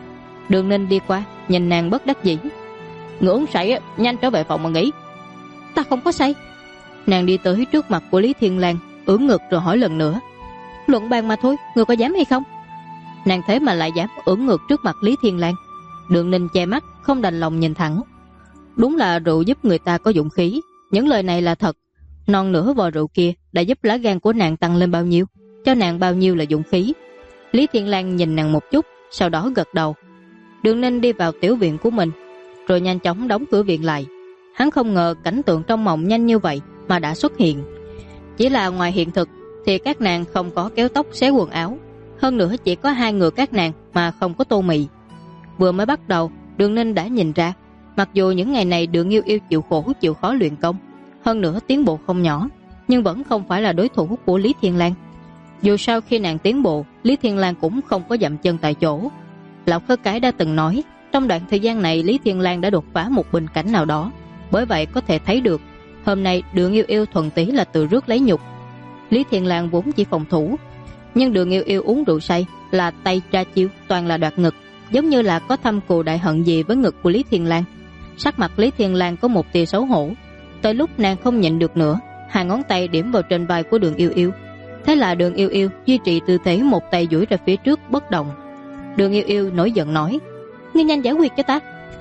S1: Đường Ninh đi qua, nhìn nàng bất đắc dĩ: ngươi uống say, nhanh trở về phòng mà nghỉ. Ta không có say. Nàng đi tới trước mặt của Lý Thiền Lang, ưỡn ngực rồi hỏi lần nữa: luận bàn mà thôi, ngươi có dám hay không? Nàng thế mà lại dám ưỡn ngực trước mặt Lý Thiền Lang. Đường Ninh che mắt, không đành lòng nhìn thẳng. Đúng là rượu giúp người ta có dũng khí, những lời này là thật. Non nửa vò rượu kia đã giúp lá gan của nàng tăng lên bao nhiêu, cho nàng bao nhiêu là dũng khí. Lý Thiền Lang nhìn nàng một chút, sau đó gật đầu. Đường Ninh đi vào tiểu viện của mình, rồi nhanh chóng đóng cửa viện lại. Hắn không ngờ cảnh tượng trong mộng nhanh như vậy mà đã xuất hiện. Chỉ là ngoài hiện thực thì các nàng không có kéo tóc xé quần áo, hơn nữa chỉ có hai người các nàng mà không có tô mì. Vừa mới bắt đầu, Đường Ninh đã nhìn ra, mặc dù những ngày này Đường Yêu Yêu chịu khổ chịu khó luyện công, hơn nữa tiến bộ không nhỏ, nhưng vẫn không phải là đối thủ của Lý Thiền Lang. Dù sao khi nàng tiến bộ, Lý Thiền Lang cũng không có dậm chân tại chỗ. Lão Khất Cái đã từng nói, trong đoạn thời gian này Lý Thiền Lang đã đột phá một bình cảnh nào đó, bởi vậy có thể thấy được hôm nay Đường Yêu Yêu thuần tí là tự rước lấy nhục. Lý Thiền Lang vốn chỉ phòng thủ, nhưng Đường Yêu Yêu uống rượu say là tay ra chiêu toàn là đoạt ngực, giống như là có thâm cừu đại hận gì với ngực của Lý Thiền Lang. Sắc mặt Lý Thiền Lang có một tia xấu hổ. Tới lúc nàng không nhịn được nữa, hai ngón tay điểm vào trên vai của Đường Yêu Yêu. Thế là Đường Yêu Yêu duy trì tư thế một tay duỗi ra phía trước bất động. Đường Yêu Yêu nổi giận nói: ngươi nhanh giải quyết cho ta.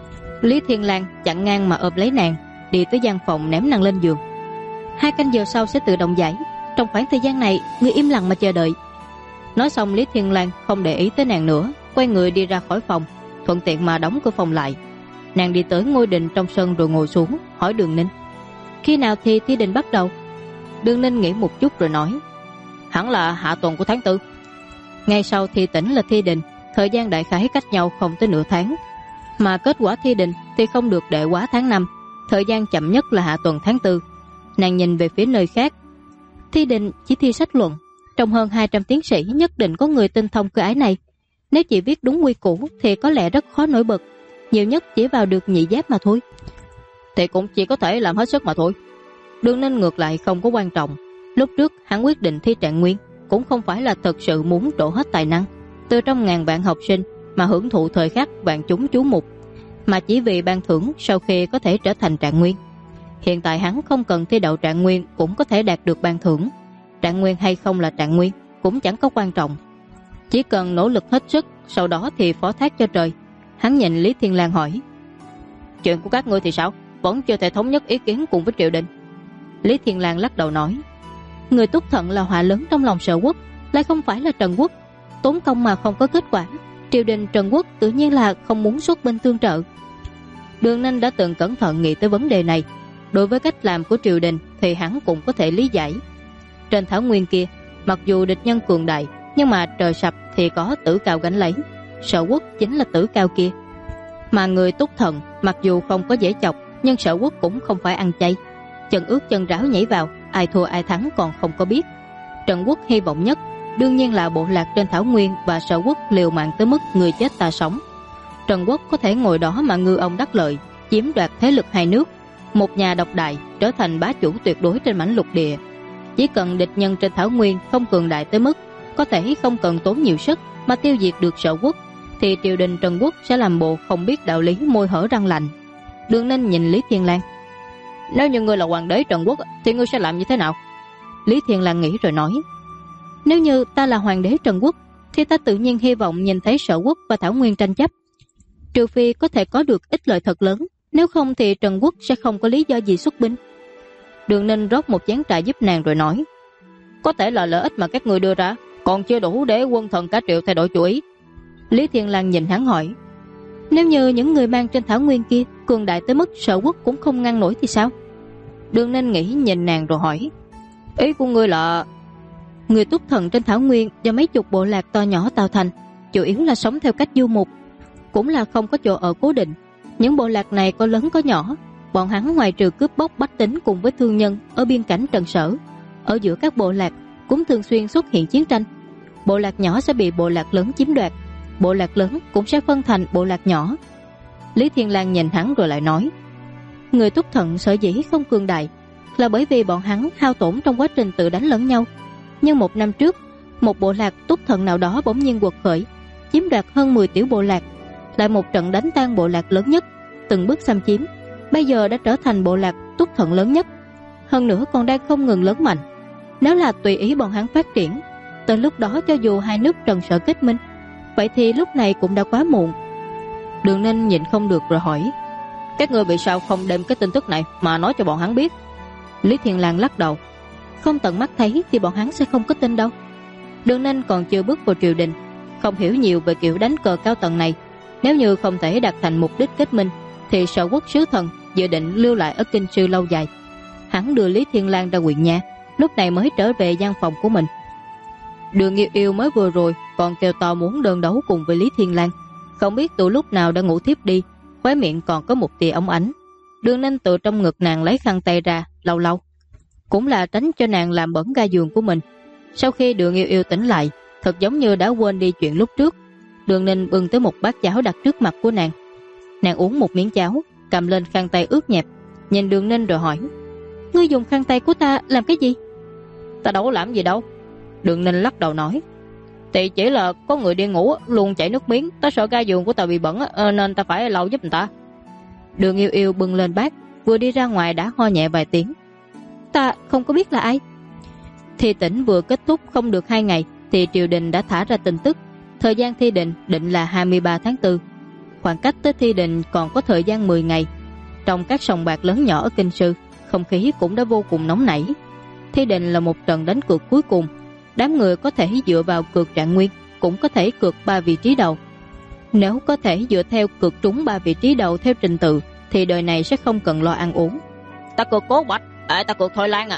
S1: Lý Thiền Lang chặn ngang mà ôm lấy nàng, đi tới gian phòng ném nàng lên giường. 2 canh giờ sau sẽ tự động giải, trong khoảng thời gian này ngươi im lặng mà chờ đợi. Nói xong Lý Thiền Lang không để ý tới nàng nữa, quay người đi ra khỏi phòng, thuận tiện mà đóng cửa phòng lại. Nàng đi tới ngôi đình trong sân rồi ngồi xuống, hỏi Đường Ninh: khi nào thì thi đình bắt đầu? Đường Ninh nghĩ một chút rồi nói: hẳn là hạ tuần của tháng 4. Ngày sau thi tỉnh là thi đình, thời gian đại khái cách nhau không tới nửa tháng, mà kết quả thi đình thì không được đệ quá tháng 5, thời gian chậm nhất là hạ tuần tháng 4. Nàng nhìn về phía nơi khác: thi đình chỉ thi sách luận, trong hơn 200 tiến sĩ nhất định có người tinh thông cơ ái này. Nếu chỉ viết đúng quy củ thì có lẽ rất khó nổi bật, nhiều nhất chỉ vào được nhị giáp mà thôi. Thì cũng chỉ có thể làm hết sức mà thôi. Đường Ninh ngược lại không có quan trọng. Lúc trước hắn quyết định thi trạng nguyên cũng không phải là thật sự muốn trổ hết tài năng từ trong ngàn vạn học sinh mà hưởng thụ thời khắc vạn chúng chú mục, mà chỉ vì ban thưởng sau khi có thể trở thành trạng nguyên. Hiện tại hắn không cần thi đậu trạng nguyên cũng có thể đạt được ban thưởng. Trạng nguyên hay không là trạng nguyên cũng chẳng có quan trọng, chỉ cần nỗ lực hết sức, sau đó thì phó thác cho trời. Hắn nhìn Lý Thiên Lang hỏi: chuyện của các ngươi thì sao? Vẫn chưa thể thống nhất ý kiến cùng với triều đình. Lý Thiên Lang lắc đầu nói: người Túc Thận là họa lớn trong lòng Sở Quốc, lại không phải là Trần Quốc, tốn công mà không có kết quả, triều đình Trần Quốc tự nhiên là không muốn xuất binh tương trợ. Đường Ninh đã từng cẩn thận nghĩ tới vấn đề này. Đối với cách làm của triều đình thì hắn cũng có thể lý giải. Trên thảo nguyên kia, mặc dù địch nhân cường đại, nhưng mà trời sập thì có Tử Cao gánh lấy. Sở Quốc chính là Tử Cao kia. Mà người Túc Thần mặc dù không có dễ chọc, nhưng Sở Quốc cũng không phải ăn chay. Chân ướt chân ráo nhảy vào, ai thua ai thắng còn không có biết. Trần Quốc hy vọng nhất đương nhiên là bộ lạc trên thảo nguyên, và Sở Quốc liều mạng tới mức người chết ta sống. Trần Quốc có thể ngồi đó mà ngư ông đắc lợi, chiếm đoạt thế lực hai nước, một nhà độc đại, trở thành bá chủ tuyệt đối trên mảnh lục địa. Chỉ cần địch nhân trên thảo nguyên không cường đại tới mức có thể không cần tốn nhiều sức mà tiêu diệt được Sở Quốc, thì triều đình Trần Quốc sẽ làm bộ không biết đạo lý, môi hở răng lạnh. Đường Ninh nhìn Lý Thiên Lang.
S2: Nếu như ngươi là hoàng đế Trần Quốc thì ngươi sẽ làm như thế nào?
S1: Lý Thiên Lang nghĩ rồi nói, nếu như ta là hoàng đế Trần Quốc thì ta tự nhiên hy vọng nhìn thấy Sở Quốc và Thảo Nguyên tranh chấp, trừ phi có thể có được ích lợi thật lớn, nếu không thì Trần Quốc sẽ không có lý do gì xuất binh. Đường Ninh rót một chén trà giúp nàng rồi nói,
S2: có thể là lợi ích mà các ngươi đưa ra còn chưa đủ để quân thần cả triệu thay đổi chủ ý.
S1: Lý Thiên Lang nhìn hắn hỏi, nếu như những người mang trên Thảo Nguyên kia cường đại tới mức Sở Quốc cũng không ngăn nổi thì sao? Đường Ninh nghĩ nhìn nàng rồi hỏi,
S2: ý của ngươi là
S1: người túc thần trên Thảo Nguyên do mấy chục bộ lạc to nhỏ tạo thành, chủ yếu là sống theo cách du mục, cũng là không có chỗ ở cố định. Những bộ lạc này có lớn có nhỏ, bọn hắn ngoài trừ cướp bóc bách tính cùng với thương nhân ở biên cảnh Trần Sở, ở giữa các bộ lạc cũng thường xuyên xuất hiện chiến tranh. Bộ lạc nhỏ sẽ bị bộ lạc lớn chiếm đoạt, bộ lạc lớn cũng sẽ phân thành bộ lạc nhỏ. Lý Thiên Lang nhìn hắn rồi lại nói, người túc thần sở dĩ không cường đại là bởi vì bọn hắn hao tổn trong quá trình tự đánh lẫn nhau. Nhưng một năm trước, một bộ lạc túc thần nào đó bỗng nhiên quật khởi, chiếm đoạt hơn 10 tiểu bộ lạc, lại một trận đánh tan bộ lạc lớn nhất, từng bước xâm chiếm, bây giờ đã trở thành bộ lạc túc thần lớn nhất, hơn nữa còn đang không ngừng lớn mạnh. Nếu là tùy ý bọn hắn phát triển, tới lúc đó cho dù hai nước Trần Sở kết minh, vậy thì lúc này cũng đã quá muộn. Đường Ninh nhịn không được rồi hỏi,
S2: các ngươi vì sao không đem cái tin tức này mà nói cho bọn hắn biết?
S1: Lý Thiên Lang lắc đầu, không tận mắt thấy thì bọn hắn sẽ không có tin đâu. Đường Ninh còn chưa bước vào triều đình, không hiểu nhiều về kiểu đánh cờ cao tầng này. Nếu như không thể đạt thành mục đích kết minh thì Sở Quốc sứ thần dự định lưu lại ở Kinh Sư lâu dài. Hắn đưa Lý Thiên Lang ra huyện nhà, lúc này mới trở về gian phòng của mình. Đường Yêu Yêu mới vừa rồi còn kêu to muốn đơn đấu cùng với Lý Thiên Lang, không biết từ lúc nào đã ngủ thiếp đi, khóe miệng còn có một tia óng ánh. Đường Ninh từ trong ngực nàng lấy khăn tay ra lau lau, cũng là tránh cho nàng làm bẩn ga giường của mình. Sau khi Đường Yêu Yêu tỉnh lại, thật giống như đã quên đi chuyện lúc trước. Đường Ninh bưng tới một bát cháo đặt trước mặt của nàng. Nàng uống một miếng cháo, cầm lên khăn tay ướt nhẹp, nhìn Đường Ninh rồi hỏi, ngươi dùng khăn tay của ta làm cái gì?
S2: Ta đâu có làm gì đâu. Đường Ninh lắc đầu nói, thì chỉ là có người đi ngủ luôn chảy nước miếng, ta sợ ga giường của ta bị bẩn nên ta phải lau giúp người ta.
S1: Đường Yêu Yêu bưng lên bát, vừa đi ra ngoài đã ho nhẹ vài tiếng. Ta không có biết là ai. Thi tỉnh vừa kết thúc không được 2 ngày thì triều đình đã thả ra tin tức, thời gian thi định định là 23 tháng 4. Khoảng cách tới thi định còn có thời gian 10 ngày. Trong các sòng bạc lớn nhỏ ở Kinh Sư, không khí cũng đã vô cùng nóng nảy. Thi định là một trận đánh cược cuối cùng, đám người có thể dựa vào cược trạng nguyên, cũng có thể cược 3 vị trí đầu. Nếu có thể dựa theo cược trúng 3 vị trí đầu theo trình tự thì đời này sẽ không cần lo ăn uống.
S2: Ta cược Cố Bạch, ta cược Thôi Lan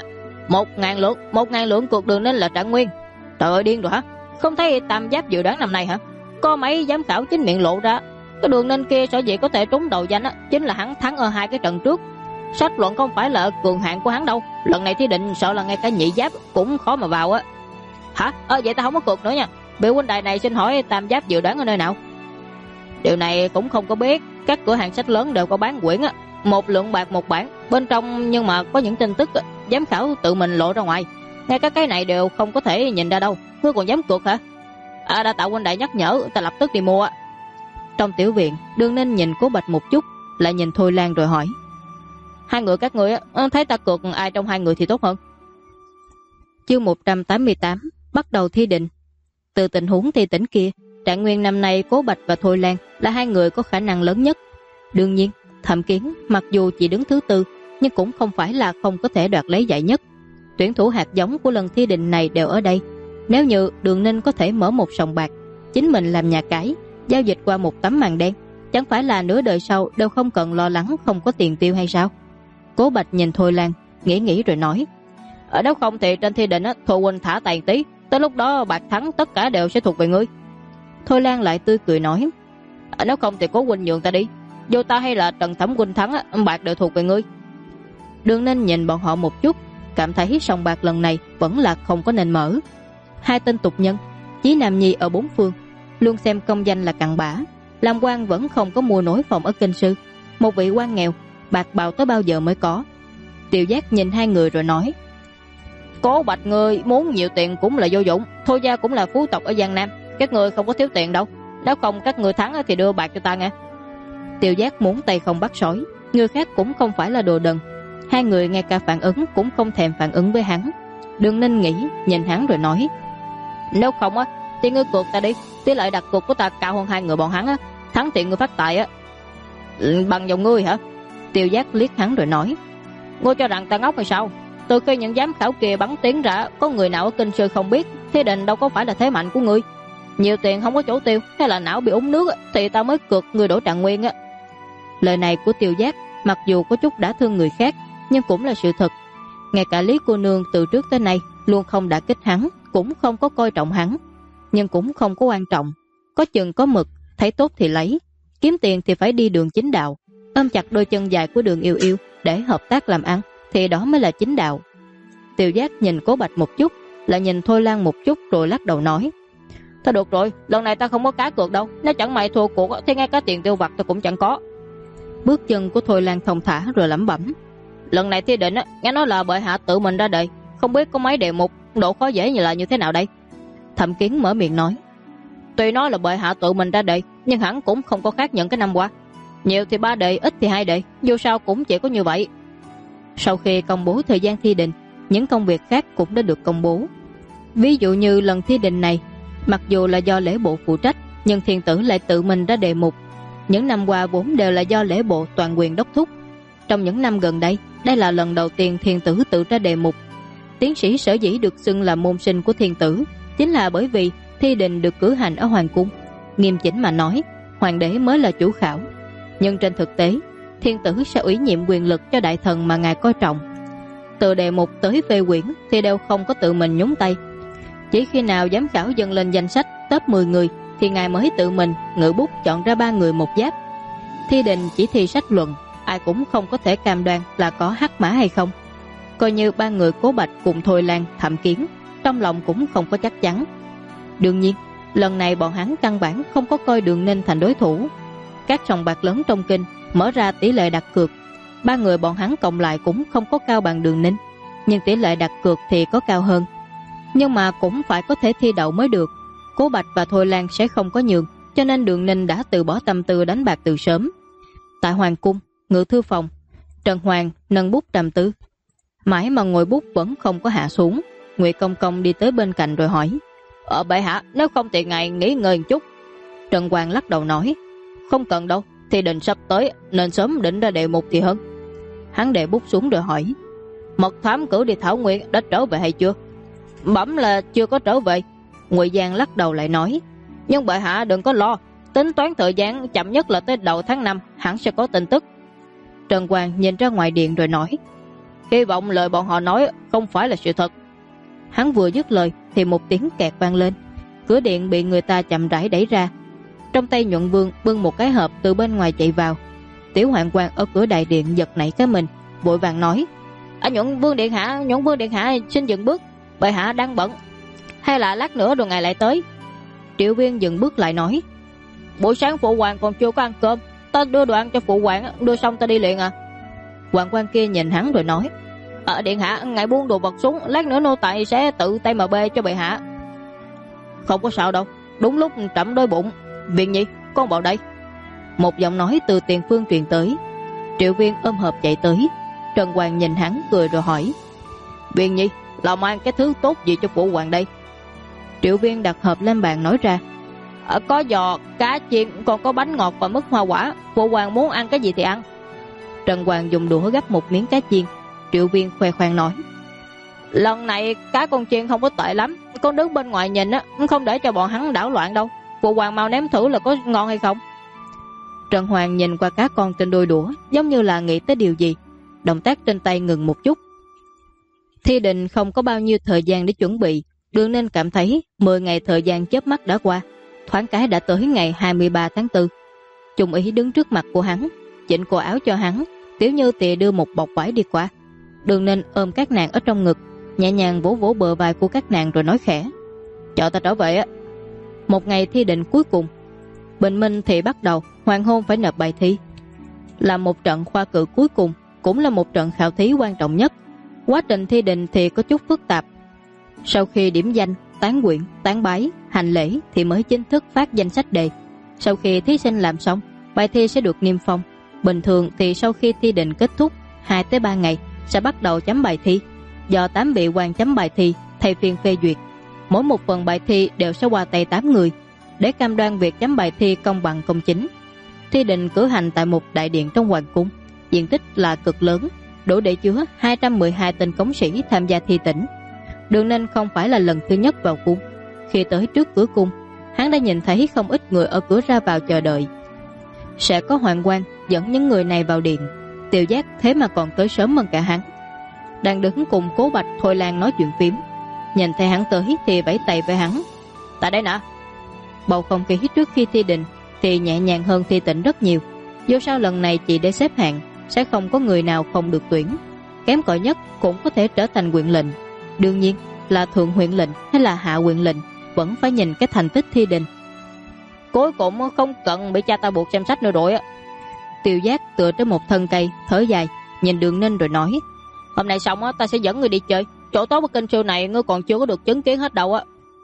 S2: 1.000 lượng cược Đường Ninh là trạng nguyên. Trời ơi, điên rồi hả? Không thấy tam giáp dự đoán năm nay hả? Có mấy giám khảo chính miệng lộ ra, cái Đường Ninh kia sở dĩ có thể trúng đầu danh chính là hắn thắng ở 2 cái trận trước. Sách luận không phải là cường hạn của hắn đâu, lần này thi định sợ là ngay cả nhị giáp cũng khó mà vào á. Hả? Vậy ta không có cược nữa nha. Biểu huynh đài này xin hỏi tam giáp dự đoán ở nơi nào? Điều này cũng không có biết, các cửa hàng sách lớn đều có bán quyển á, 1 lượng bạc 1 bản bên trong, nhưng mà có những tin tức giám khảo tự mình lộ ra ngoài, ngay cả cái này đều không có thể nhìn ra đâu. Ngươi còn dám cược hả? Đã tạo huynh đại nhắc nhở, ta lập tức đi mua.
S1: Trong tiểu viện, Đường Ninh nhìn Cố Bạch một chút, lại nhìn Thôi Lan rồi hỏi,
S2: 2 người các ngươi thấy ta cược ai trong 2 người thì tốt hơn?
S1: Chương 188 bắt đầu thi định. Từ tình huống thi tỉnh kia, trạng nguyên năm nay Cố Bạch và Thôi Lan là 2 người có khả năng lớn nhất. Đương nhiên, Thẩm Kiến mặc dù chỉ đứng thứ 4 nhưng cũng không phải là không có thể đoạt lấy giải nhất. Tuyển thủ hạt giống của lần thi định này đều ở đây. Nếu như Đường Ninh có thể mở một sòng bạc, chính mình làm nhà cái, giao dịch qua một tấm màn đen, chẳng phải là nửa đời sau đều không cần lo lắng không có tiền tiêu hay sao? Cố Bạch nhìn Thôi Lan, nghĩ rồi nói,
S2: nếu không thì trên thi định Thôi huynh thả tiền tí, tới lúc đó bạc thắng tất cả đều sẽ thuộc về ngươi.
S1: Thôi Lan lại tươi cười nói,
S2: nếu không thì Cố huynh nhường ta đi, dù ta hay là Trần Thẩm huynh thắng bạc đều thuộc về ngươi.
S1: Đường Ninh nhìn bọn họ một chút, cảm thấy sòng bạc lần này vẫn là không có nên mở. 2 tên tục nhân, chí nam nhi ở 4 phương, luôn xem công danh là cặn bã, làm quan vẫn không có mua nổi phòng ở Kinh Sư. Một vị quan nghèo, bạc bào tới bao giờ mới có. Tiểu Giác nhìn 2 người rồi nói,
S2: Cố Bạch ngươi muốn nhiều tiền cũng là vô dụng, Thôi gia cũng là phú tộc ở Giang Nam, các ngươi không có thiếu tiền đâu. nếu không các người thắng thì đưa bạc cho ta nghe.
S1: Tiêu Giác muốn tay không bắt sói, người khác cũng không phải là đồ đần. Hai người ngay cả phản ứng cũng không thèm phản ứng với hắn. Đường Ninh nghĩ, nhìn hắn rồi nói:
S2: Nếu không thì ngươi cược ta đi, tỷ lệ đặt cược của ta cao hơn hai người bọn hắn thắng thì ngươi phát tài Bằng dòng ngươi hả?
S1: Tiêu Giác liếc hắn rồi nói:
S2: Ngươi cho rằng ta ngốc hay sao? Từ khi những giám khảo kia bắn tiếng ra, có người nào ở kinh sư không biết Thi Đình đâu có phải là thế mạnh của ngươi. Nhiều tiền không có chỗ tiêu, hay là não bị úng nước thì ta mới cược ngươi đổ Trạng Nguyên
S1: Lời này của Tiêu Giác mặc dù có chút đã thương người khác, nhưng cũng là sự thật. Ngay cả Lý cô nương từ trước tới nay luôn không đả kích hắn, cũng không có coi trọng hắn, nhưng cũng không có quan trọng. Có chừng có mực, thấy tốt thì lấy, kiếm tiền thì phải đi đường chính đạo, ôm chặt đôi chân dài của Đường Yêu Yêu để hợp tác làm ăn, thì đó mới là chính đạo. Tiêu Giác nhìn Cố Bạch một chút, lại nhìn Thôi Lan một chút rồi lắc đầu nói:
S2: Thôi được rồi, lần này ta không có cá cược đâu, nếu chẳng may thua cuộc thì ngay cả tiền tiêu vặt ta cũng chẳng có.
S1: Bước chân của Thôi Lan thong thả rồi lẩm bẩm:
S2: Lần này Thi Định nghe nói là bệ hạ tự mình ra đề, không biết có mấy đề mục, độ khó dễ như thế nào đây?
S1: Thẩm Kiến mở miệng nói:
S2: Tuy nói là bệ hạ tự mình ra đề, nhưng hẳn cũng không có khác những cái năm qua. Nhiều thì 3 đề, ít thì 2 đề, dù sao cũng chỉ có như vậy.
S1: Sau khi công bố thời gian thi định, những công việc khác cũng đã được công bố. Ví dụ như lần thi định này, mặc dù là do lễ bộ phụ trách, nhưng Thiên Tử lại tự mình ra đề mục. Những năm qua vốn đều là do lễ bộ toàn quyền đốc thúc. Trong những năm gần đây, đây là lần đầu tiên Thiên Tử tự ra đề mục. Tiến sĩ sở dĩ được xưng là môn sinh của Thiên Tử chính là bởi vì thi định được cử hành ở Hoàng cung. Nghiêm chỉnh mà nói, Hoàng đế mới là chủ khảo. Nhưng trên thực tế, Thiên Tử sẽ ủy nhiệm quyền lực cho đại thần mà ngài coi trọng. Từ đề mục tới phê quyển thì đều không có tự mình nhúng tay. Chỉ khi nào giám khảo dâng lên danh sách top 10 người thì ngài mới tự mình ngự bút chọn ra 3 người một giáp. Thi định chỉ thi sách luận, ai cũng không có thể cam đoan là có hắc mã hay không. Coi như 3 người Cố Bạch cùng Thôi Lan, Thẩm Kiến, trong lòng cũng không có chắc chắn. Đương nhiên, lần này bọn hắn căn bản không có coi Đường Ninh thành đối thủ. Các sòng bạc lớn trong kinh mở ra tỷ lệ đặt cược, 3 người bọn hắn cộng lại cũng không có cao bằng Đường Ninh, nhưng tỷ lệ đặt cược thì có cao hơn. Nhưng mà cũng phải có thể thi đậu mới được. Cố Bạch và Thôi Lan sẽ không có nhường, cho nên Đường Ninh đã từ bỏ tâm tư đánh bạc từ sớm. Tại Hoàng cung, ngự thư phòng, Trần Hoàng nâng bút trầm tư. Mãi mà ngồi bút vẫn không có hạ xuống. Ngụy Công Công đi tới bên cạnh rồi hỏi:
S2: Bệ hạ, nếu không thì ngài nghỉ ngơi một chút.
S1: Trần Hoàng lắc đầu nói:
S2: Không cần đâu, thi định sắp tới nên sớm định ra đề mục thì hơn.
S1: Hắn để bút xuống rồi hỏi:
S2: Mật thám cử đi Thảo Nguyên đã trở về hay chưa? Bẩm là chưa có trở về.
S1: Ngụy Giang lắc đầu lại nói:
S2: Nhưng bệ hạ đừng có lo, tính toán thời gian chậm nhất là tới đầu tháng 5 hẳn sẽ có tin tức.
S1: Trần Hoàng nhìn ra ngoài điện rồi nói:
S2: Hy vọng lời bọn họ nói không phải là sự thật.
S1: Hắn vừa dứt lời thì một tiếng kẹt vang lên, cửa điện bị người ta chậm rãi đẩy ra. Trong tay Nhuận Vương bưng một cái hộp từ bên ngoài chạy vào. Tiểu Hoạn Quan ở cửa đại điện giật nảy cái mình, vội vàng nói:
S2: Nhuận Vương điện hạ xin dừng bước, bệ hạ đang bận, hay là lát nữa rồi ngài lại tới?
S1: Triệu Viên dừng bước lại nói:
S2: Buổi sáng phụ hoàng còn chưa có ăn cơm, ta đưa đồ ăn cho phụ hoàng, đưa xong ta đi liền à.
S1: Hoạn Quan kia nhìn hắn rồi nói:
S2: Điện hạ, ngài buông đồ vật xuống, lát nữa nô tài sẽ tự tay mà bê cho bệ hạ. Không có sao đâu, đúng lúc trẫm đói bụng. Viên Nhi, con vào đây.
S1: Một giọng nói từ tiền phương truyền tới. Triệu Viên ôm hộp chạy tới. Trần Hoàng nhìn hắn cười rồi hỏi:
S2: Viên Nhi, là mang cái thứ tốt gì cho phụ hoàng đây?
S1: Triệu Viên đặt hộp lên bàn nói ra:
S2: Có giò, cá chiên, còn có bánh ngọt và mứt hoa quả. Phụ hoàng muốn ăn cái gì thì ăn.
S1: Trần Hoàng dùng đũa gắp một miếng cá chiên. Triệu Viên khoe khoang nói:
S2: Lần này cá con chiên không có tệ lắm, con đứng bên ngoài nhìn không để cho bọn hắn đảo loạn đâu. Phụ hoàng mau nếm thử là có ngon hay không.
S1: Trần Hoàng nhìn qua cá con trên đôi đũa, giống như là nghĩ tới điều gì. Động tác trên tay ngừng một chút. Thi định không có bao nhiêu thời gian để chuẩn bị, Đường Ninh cảm thấy 10 ngày thời gian chớp mắt đã qua, thoáng cái đã tới ngày 23 tháng 4. Trung Ý đứng trước mặt của hắn, chỉnh cổ áo cho hắn. Tiểu Như thì đưa một bọc vải đi qua. Đường Ninh ôm các nàng ở trong ngực, nhẹ nhàng vỗ vỗ bờ vai của các nàng rồi nói khẽ:
S2: Chờ ta trở về á.
S1: Một ngày thi định cuối cùng, bình minh thì bắt đầu, hoàng hôn phải nộp bài thi. Là một trận khoa cử cuối cùng, cũng là một trận khảo thí quan trọng nhất. Quá trình thi định thì có chút phức tạp. Sau khi điểm danh, tán quyển, tán bái, hành lễ thì mới chính thức phát danh sách đề. Sau khi thí sinh làm xong, bài thi sẽ được niêm phong. Bình thường thì sau khi thi định kết thúc 2 tới 3 ngày sẽ bắt đầu chấm bài thi, do 8 vị quan chấm bài thi thay phiên phê duyệt. Mỗi một phần bài thi đều sẽ qua tay 8 người để cam đoan việc chấm bài thi công bằng công chính. Thi định cử hành tại một đại điện trong hoàng cung, diện tích là cực lớn, đủ để chứa 212 tên cống sĩ tham gia thi tỉnh. Đường Ninh không phải là lần thứ nhất vào cung. Khi tới trước cửa cung, hắn đã nhìn thấy không ít người ở cửa ra vào chờ đợi. Sẽ có hoàng quan dẫn những người này vào điện. Tiêu Giác thế mà còn tới sớm hơn cả hắn. Đang đứng cùng Cố Bạch, Thôi Lan nói chuyện phím, nhìn thấy hắn tới thì vẫy tay với hắn. Tại đây nè. Bầu không khí trước khi thi định thì nhẹ nhàng hơn thi tỉnh rất nhiều. Dù sao lần này chỉ để xếp hạng, sẽ không có người nào không được tuyển. Kém cỏi nhất cũng có thể trở thành huyện lệnh. Đương nhiên là thượng huyện lệnh hay là hạ huyện lệnh vẫn phải nhìn cái thành tích thi định.
S2: Cuối cùng không cần bị cha ta buộc xem sách nữa rồi á.
S1: Tiêu Giác tựa trên một thân cây, thở dài, nhìn Đường Ninh rồi nói:
S2: Hôm nay xong á, ta sẽ dẫn ngươi đi chơi. Chỗ tốt ở kênh siêu này ngươi còn chưa có được chứng kiến hết đâu á.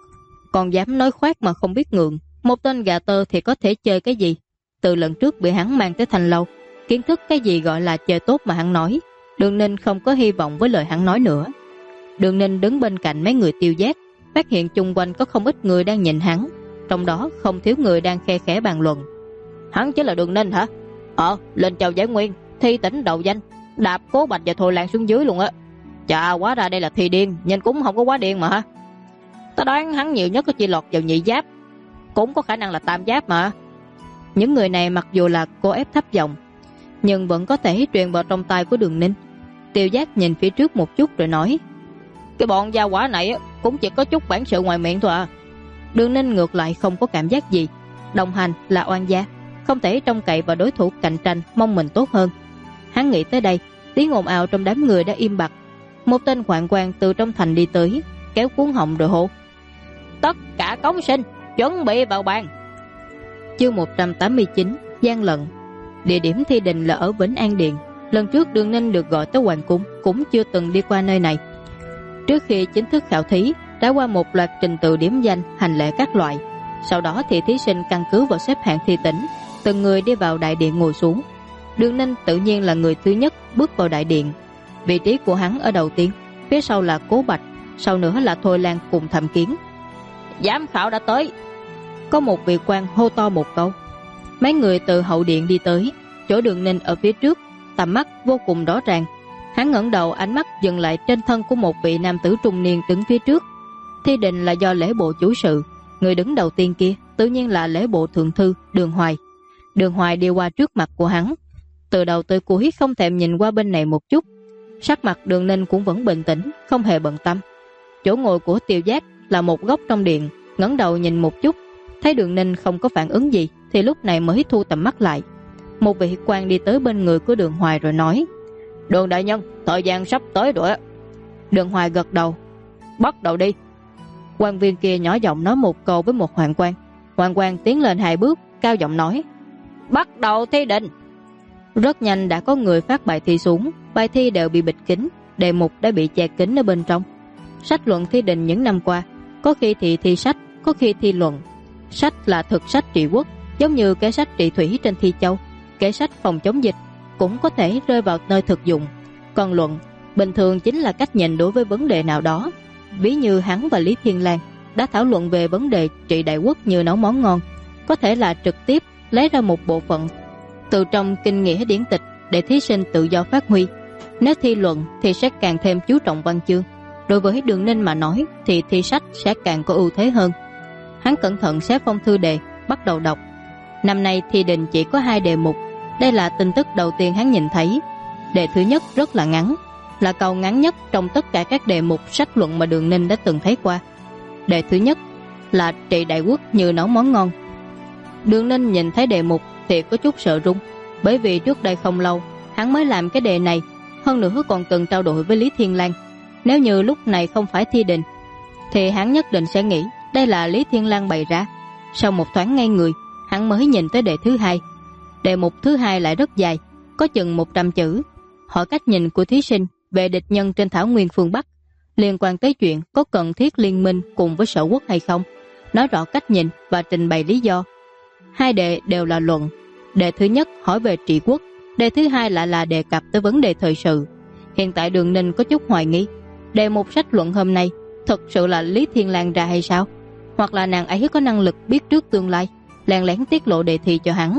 S1: Còn dám nói khoác mà không biết ngượng. Một tên gà tơ thì có thể chơi cái gì? Từ lần trước bị hắn mang tới Thành Lâu, kiến thức cái gì gọi là chơi tốt mà hắn nói. Đường Ninh không có hy vọng với lời hắn nói nữa. Đường Ninh đứng bên cạnh mấy người Tiêu Giác, phát hiện chung quanh có không ít người đang nhìn hắn, trong đó không thiếu người đang khe khẽ bàn luận.
S2: Hắn chính là Đường Ninh hả? Lên chầu giải nguyên, thi tỉnh đầu danh, đạp Cố Bạch và Thôi Lan xuống dưới luôn á. Chà, quá ra đây là thi điên, nhìn cũng không có quá điên mà hả? Ta đoán hắn nhiều nhất có chỉ lọt vào nhị giáp, cũng có khả năng là tam giáp mà.
S1: Những người này mặc dù là cố ép thấp giọng, nhưng vẫn có thể truyền vào trong tai của Đường Ninh. Tiêu Giác nhìn phía trước một chút rồi nói:
S2: Cái bọn gia quả này cũng chỉ có chút bản sự ngoài miệng thôi à.
S1: Đường Ninh ngược lại không có cảm giác gì. Đồng hành là oan gia, không thể trông cậy vào đối thủ cạnh tranh mong mình tốt hơn. Hắn nghĩ tới đây, tiếng ồn ào trong đám người đã im bặt. Một tên hoạn quan từ trong thành đi tới, kéo cuốn họng rồi hô:
S2: Tất cả cống sinh chuẩn bị vào bàn.
S1: Chương 189 gian lận. Địa điểm thi định là ở Vĩnh An Điện. Lần trước Đường Ninh được gọi tới hoàng cung cũng chưa từng đi qua nơi này. Trước khi chính thức khảo thí, đã qua một loạt trình tự điểm danh, hành lễ các loại. Sau đó thì thí sinh căn cứ vào xếp hạng thi tỉnh, từng người đi vào đại điện ngồi xuống. Đường Ninh tự nhiên là người thứ nhất bước vào đại điện. Vị trí của hắn ở đầu tiên, phía sau là Cố Bạch, sau nữa là Thôi Lan cùng Thẩm Kiến.
S2: Giám khảo đã tới.
S1: Có một vị quan hô to một câu. Mấy người từ hậu điện đi tới, chỗ Đường Ninh ở phía trước, tầm mắt vô cùng rõ ràng. Hắn ngẩng đầu, ánh mắt dừng lại trên thân của một vị nam tử trung niên đứng phía trước. Thi định là do lễ bộ chủ sự. Người đứng đầu tiên kia tự nhiên là lễ bộ thượng thư Đường Hoài. Đường Hoài đi qua trước mặt của hắn, từ đầu tới cuối không thèm nhìn qua bên này một chút. Sắc mặt Đường Ninh cũng vẫn bình tĩnh, không hề bận tâm. Chỗ ngồi của Tiêu Giác là một góc trong điện, ngẩng đầu nhìn một chút, thấy Đường Ninh không có phản ứng gì thì lúc này mới thu tầm mắt lại. Một vị quan đi tới bên người của Đường Hoài rồi nói:
S2: Đường đại nhân, thời gian sắp tới rồi.
S1: Đường Hoài gật đầu:
S2: Bắt đầu đi.
S1: Quan viên kia nhỏ giọng nói một câu với một hoàng quan. Hoàng quan tiến lên 2 bước, cao giọng nói:
S2: Bắt đầu thi định.
S1: Rất nhanh đã có người phát bài thi xuống. Bài thi đều bị bịt kín, đề mục đã bị che kín ở bên trong. Sách luận thi định những năm qua, có khi thì thi sách, có khi thi luận. Sách là thực sách trị quốc, giống như cái sách trị thủy trên thi châu. Cái sách phòng chống dịch cũng có thể rơi vào nơi thực dụng. Còn luận bình thường chính là cách nhìn đối với vấn đề nào đó. Ví như hắn và Lý Thiên Lang đã thảo luận về vấn đề trị đại quốc như nấu món ngon, có thể là trực tiếp lấy ra một bộ phận từ trong kinh nghĩa điển tịch để thí sinh tự do phát huy. Nếu thi luận thì sẽ càng thêm chú trọng văn chương. Đối với Đường Ninh mà nói thì thi sách sẽ càng có ưu thế hơn. Hắn cẩn thận xé phong thư đề, bắt đầu đọc. Năm nay thi định chỉ có 2 đề mục. Đây là tin tức đầu tiên hắn nhìn thấy. Đề thứ nhất rất là ngắn, là câu ngắn nhất trong tất cả các đề mục sách luận mà Đường Ninh đã từng thấy qua. Đề thứ nhất là trị đại quốc như nấu món ngon. Đường Ninh nhìn thấy đề mục thì có chút sợ run, bởi vì trước đây không lâu hắn mới làm cái đề này, hơn nữa còn từng trao đổi với Lý Thiên Lang. Nếu như lúc này không phải thi định thì hắn nhất định sẽ nghĩ đây là Lý Thiên Lang bày ra. Sau một thoáng ngây người, hắn mới nhìn tới đề thứ hai. Đề mục thứ hai lại rất dài, có chừng 100 chữ, hỏi cách nhìn của thí sinh về địch nhân trên thảo nguyên phương Bắc, liên quan tới chuyện có cần thiết liên minh cùng với sở quốc hay không, nói rõ cách nhìn và trình bày lý do. Hai đề đều là luận. Đề thứ nhất hỏi về trị quốc, đề thứ hai lại là đề cập tới vấn đề thời sự. Hiện tại Đường Ninh có chút hoài nghi, đề mục sách luận hôm nay thực sự là Lý Thiên Lang ra hay sao? Hoặc là nàng ấy có năng lực biết trước tương lai, lén lén tiết lộ đề thi cho hắn.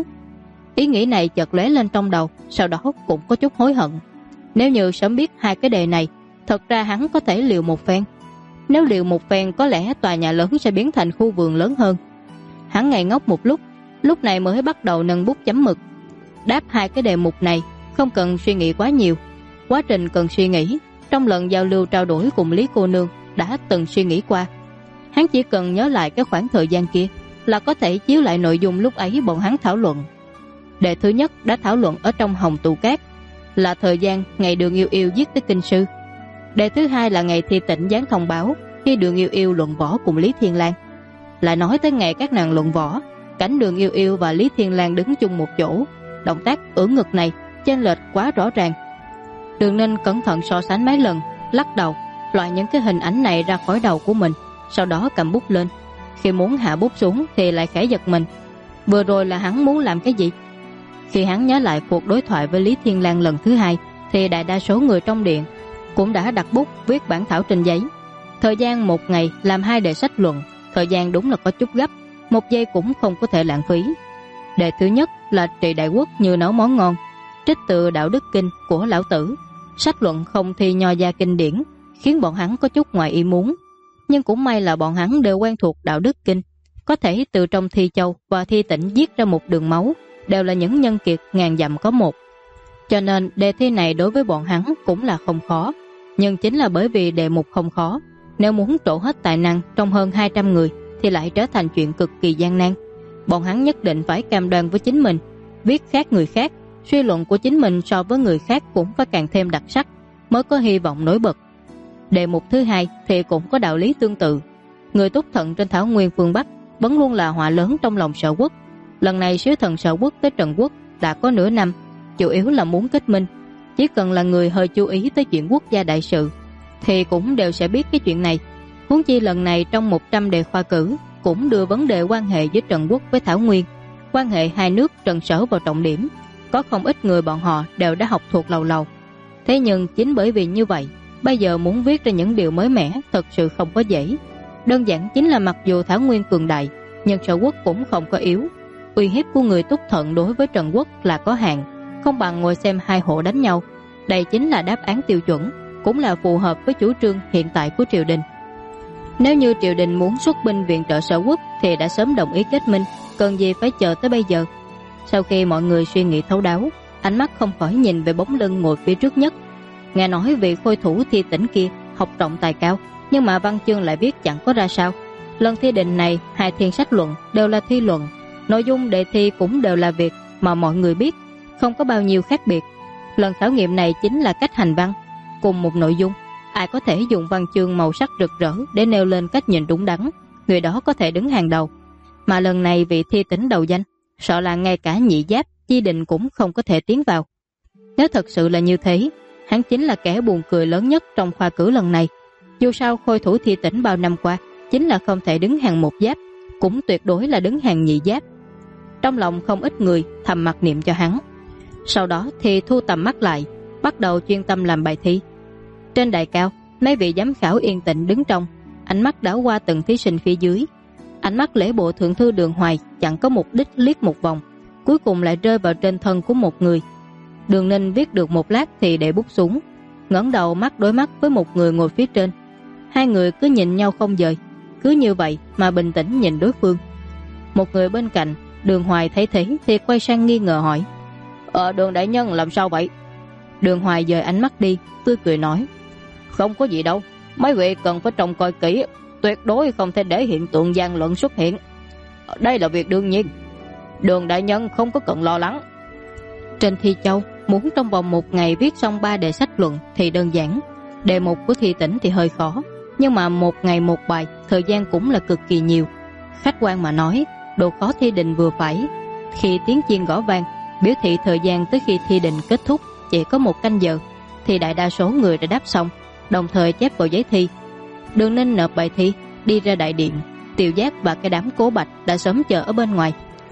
S1: Ý nghĩ này chợt lóe lên trong đầu, sau đó cũng có chút hối hận. Nếu như sớm biết hai cái đề này, thật ra hắn có thể liều một phen. Nếu liều một phen có lẽ tòa nhà lớn sẽ biến thành khu vườn lớn hơn. Hắn ngây ngốc một lúc này mới bắt đầu nâng bút chấm mực. Đáp hai cái đề mục này không cần suy nghĩ quá nhiều. Quá trình cần suy nghĩ, trong lần giao lưu trao đổi cùng Lý cô nương đã từng suy nghĩ qua. Hắn chỉ cần nhớ lại cái khoảng thời gian kia là có thể chiếu lại nội dung lúc ấy bọn hắn thảo luận. Đề thứ nhất đã thảo luận ở trong Hồng Tụ Cát, là thời gian ngày Đường Yêu Yêu giết tới kinh sư. Đề thứ hai là ngày Thi Tĩnh dán thông báo khi Đường Yêu Yêu luận võ cùng Lý Thiên Lang. Lại nói tới ngày các nàng luận võ, cảnh Đường Yêu Yêu và Lý Thiên Lang đứng chung một chỗ, động tác ưỡn ngực này chênh lệch quá rõ ràng. Đường Ninh cẩn thận so sánh mấy lần, lắc đầu, loại những cái hình ảnh này ra khỏi đầu của mình, sau đó cầm bút lên. Khi muốn hạ bút xuống thì lại khẽ giật mình. Vừa rồi là hắn muốn làm cái gì? Khi hắn nhớ lại cuộc đối thoại với Lý Thiên Lang lần thứ hai, thì đại đa số người trong điện cũng đã đặt bút viết bản thảo trên giấy. Thời gian một ngày làm hai đề sách luận, thời gian đúng là có chút gấp, một giây cũng không có thể lãng phí. Đề thứ nhất là trị đại quốc như nấu món ngon, trích từ Đạo Đức Kinh của Lão Tử. Sách luận không thi nho gia kinh điển, khiến bọn hắn có chút ngoài ý muốn. Nhưng cũng may là bọn hắn đều quen thuộc Đạo Đức Kinh, có thể từ trong Thi Châu và Thi Tĩnh viết ra một đường máu, đều là những nhân kiệt ngàn dặm có một. Cho nên đề thi này đối với bọn hắn cũng là không khó. Nhưng chính là bởi vì đề mục không khó, nếu muốn trổ hết tài năng trong hơn 200 người thì lại trở thành chuyện cực kỳ gian nan. Bọn hắn nhất định phải cam đoan với chính mình, viết khác người khác, suy luận của chính mình so với người khác cũng phải càng thêm đặc sắc, mới có hy vọng nổi bật. Đề mục thứ hai thì cũng có đạo lý tương tự. Người Túc Thận trên thảo nguyên phương Bắc vẫn luôn là họa lớn trong lòng Sở Quốc. Lần này sứ thần Sở Quốc tới Trần Quốc đã có nửa năm, chủ yếu là muốn kết minh. Chỉ cần là người hơi chú ý tới chuyện quốc gia đại sự thì cũng đều sẽ biết cái chuyện này. Huống chi lần này trong 100 đề khoa cử cũng đưa vấn đề quan hệ giữa Trần Quốc với Thảo Nguyên, quan hệ hai nước Trần Sở vào trọng điểm. Có không ít người bọn họ đều đã học thuộc lầu lầu. Thế nhưng chính bởi vì như vậy, bây giờ muốn viết ra những điều mới mẻ thật sự không có dễ. Đơn giản chính là mặc dù Thảo Nguyên cường đại, nhưng Sở Quốc cũng không có yếu. Uy hiếp của người Túc Thận đối với Trần Quốc là có hạn, không bằng ngồi xem hai hộ đánh nhau. Đây chính là đáp án tiêu chuẩn, cũng là phù hợp với chủ trương hiện tại của triều đình. Nếu như triều đình muốn xuất binh viện trợ Sở Quốc thì đã sớm đồng ý kết minh, cần gì phải chờ tới bây giờ. Sau khi mọi người suy nghĩ thấu đáo, ánh mắt không khỏi nhìn về bóng lưng ngồi phía trước nhất. Nghe nói vị khôi thủ Thi Tĩnh kia học rộng tài cao, nhưng mà văn chương lại viết chẳng có ra sao. Lần thi định này, hai thiên sách luận đều là thi luận, nội dung đề thi cũng đều là việc mà mọi người biết, không có bao nhiêu khác biệt. Lần khảo nghiệm này chính là cách hành văn, cùng một nội dung, ai có thể dùng văn chương màu sắc rực rỡ để nêu lên cách nhìn đúng đắn, người đó có thể đứng hàng đầu. Mà lần này vị Thi Tĩnh đầu danh, sợ là ngay cả nhị giáp chi định cũng không có thể tiến vào. Nếu thật sự là như thế, hắn chính là kẻ buồn cười lớn nhất trong khoa cử lần này. Dù sao khôi thủ Thi Tĩnh bao năm qua chính là không thể đứng hàng một giáp, cũng tuyệt đối là đứng hàng nhị giáp. Trong lòng không ít người thầm mặc niệm cho hắn. Sau đó thì thu tầm mắt lại, bắt đầu chuyên tâm làm bài thi. Trên đài cao, mấy vị giám khảo yên tĩnh đứng trong, ánh mắt đảo qua từng thí sinh phía dưới. Ánh mắt lễ bộ thượng thư Đường Hoài chẳng có mục đích liếc một vòng, cuối cùng lại rơi vào trên thân của một người. Đường Ninh viết được một lát thì để bút xuống, ngẩng đầu mắt đối mắt với một người ngồi phía trên. Hai người cứ nhìn nhau không rời, cứ như vậy mà bình tĩnh nhìn đối phương. Một người bên cạnh Đường Hoài thấy thế thì quay sang nghi ngờ hỏi: Đường đại nhân làm sao vậy? Đường Hoài dời ánh mắt đi, tươi cười nói: Không có gì đâu, mấy vị cần phải trông coi kỹ, tuyệt đối không thể để hiện tượng gian lận xuất hiện. Đây là việc đương nhiên, Đường đại nhân không có cần lo lắng. Trên Thi Châu, muốn trong vòng một ngày viết xong 3 đề sách luận thì đơn giản. Đề mục của Thi Tĩnh thì hơi khó, nhưng mà một ngày một bài, thời gian cũng là cực kỳ nhiều. Khách quan mà nói, độ khó thi định vừa phải. Khi tiếng chiên gõ vang, biểu thị thời gian tới khi thi định kết thúc chỉ có 1 canh giờ, thì đại đa số người đã đáp xong, đồng thời chép vào giấy thi. Đường Ninh nộp bài thi, đi ra đại điện. Tiểu Giác và cái đám Cố Bạch đã sớm chờ ở bên ngoài.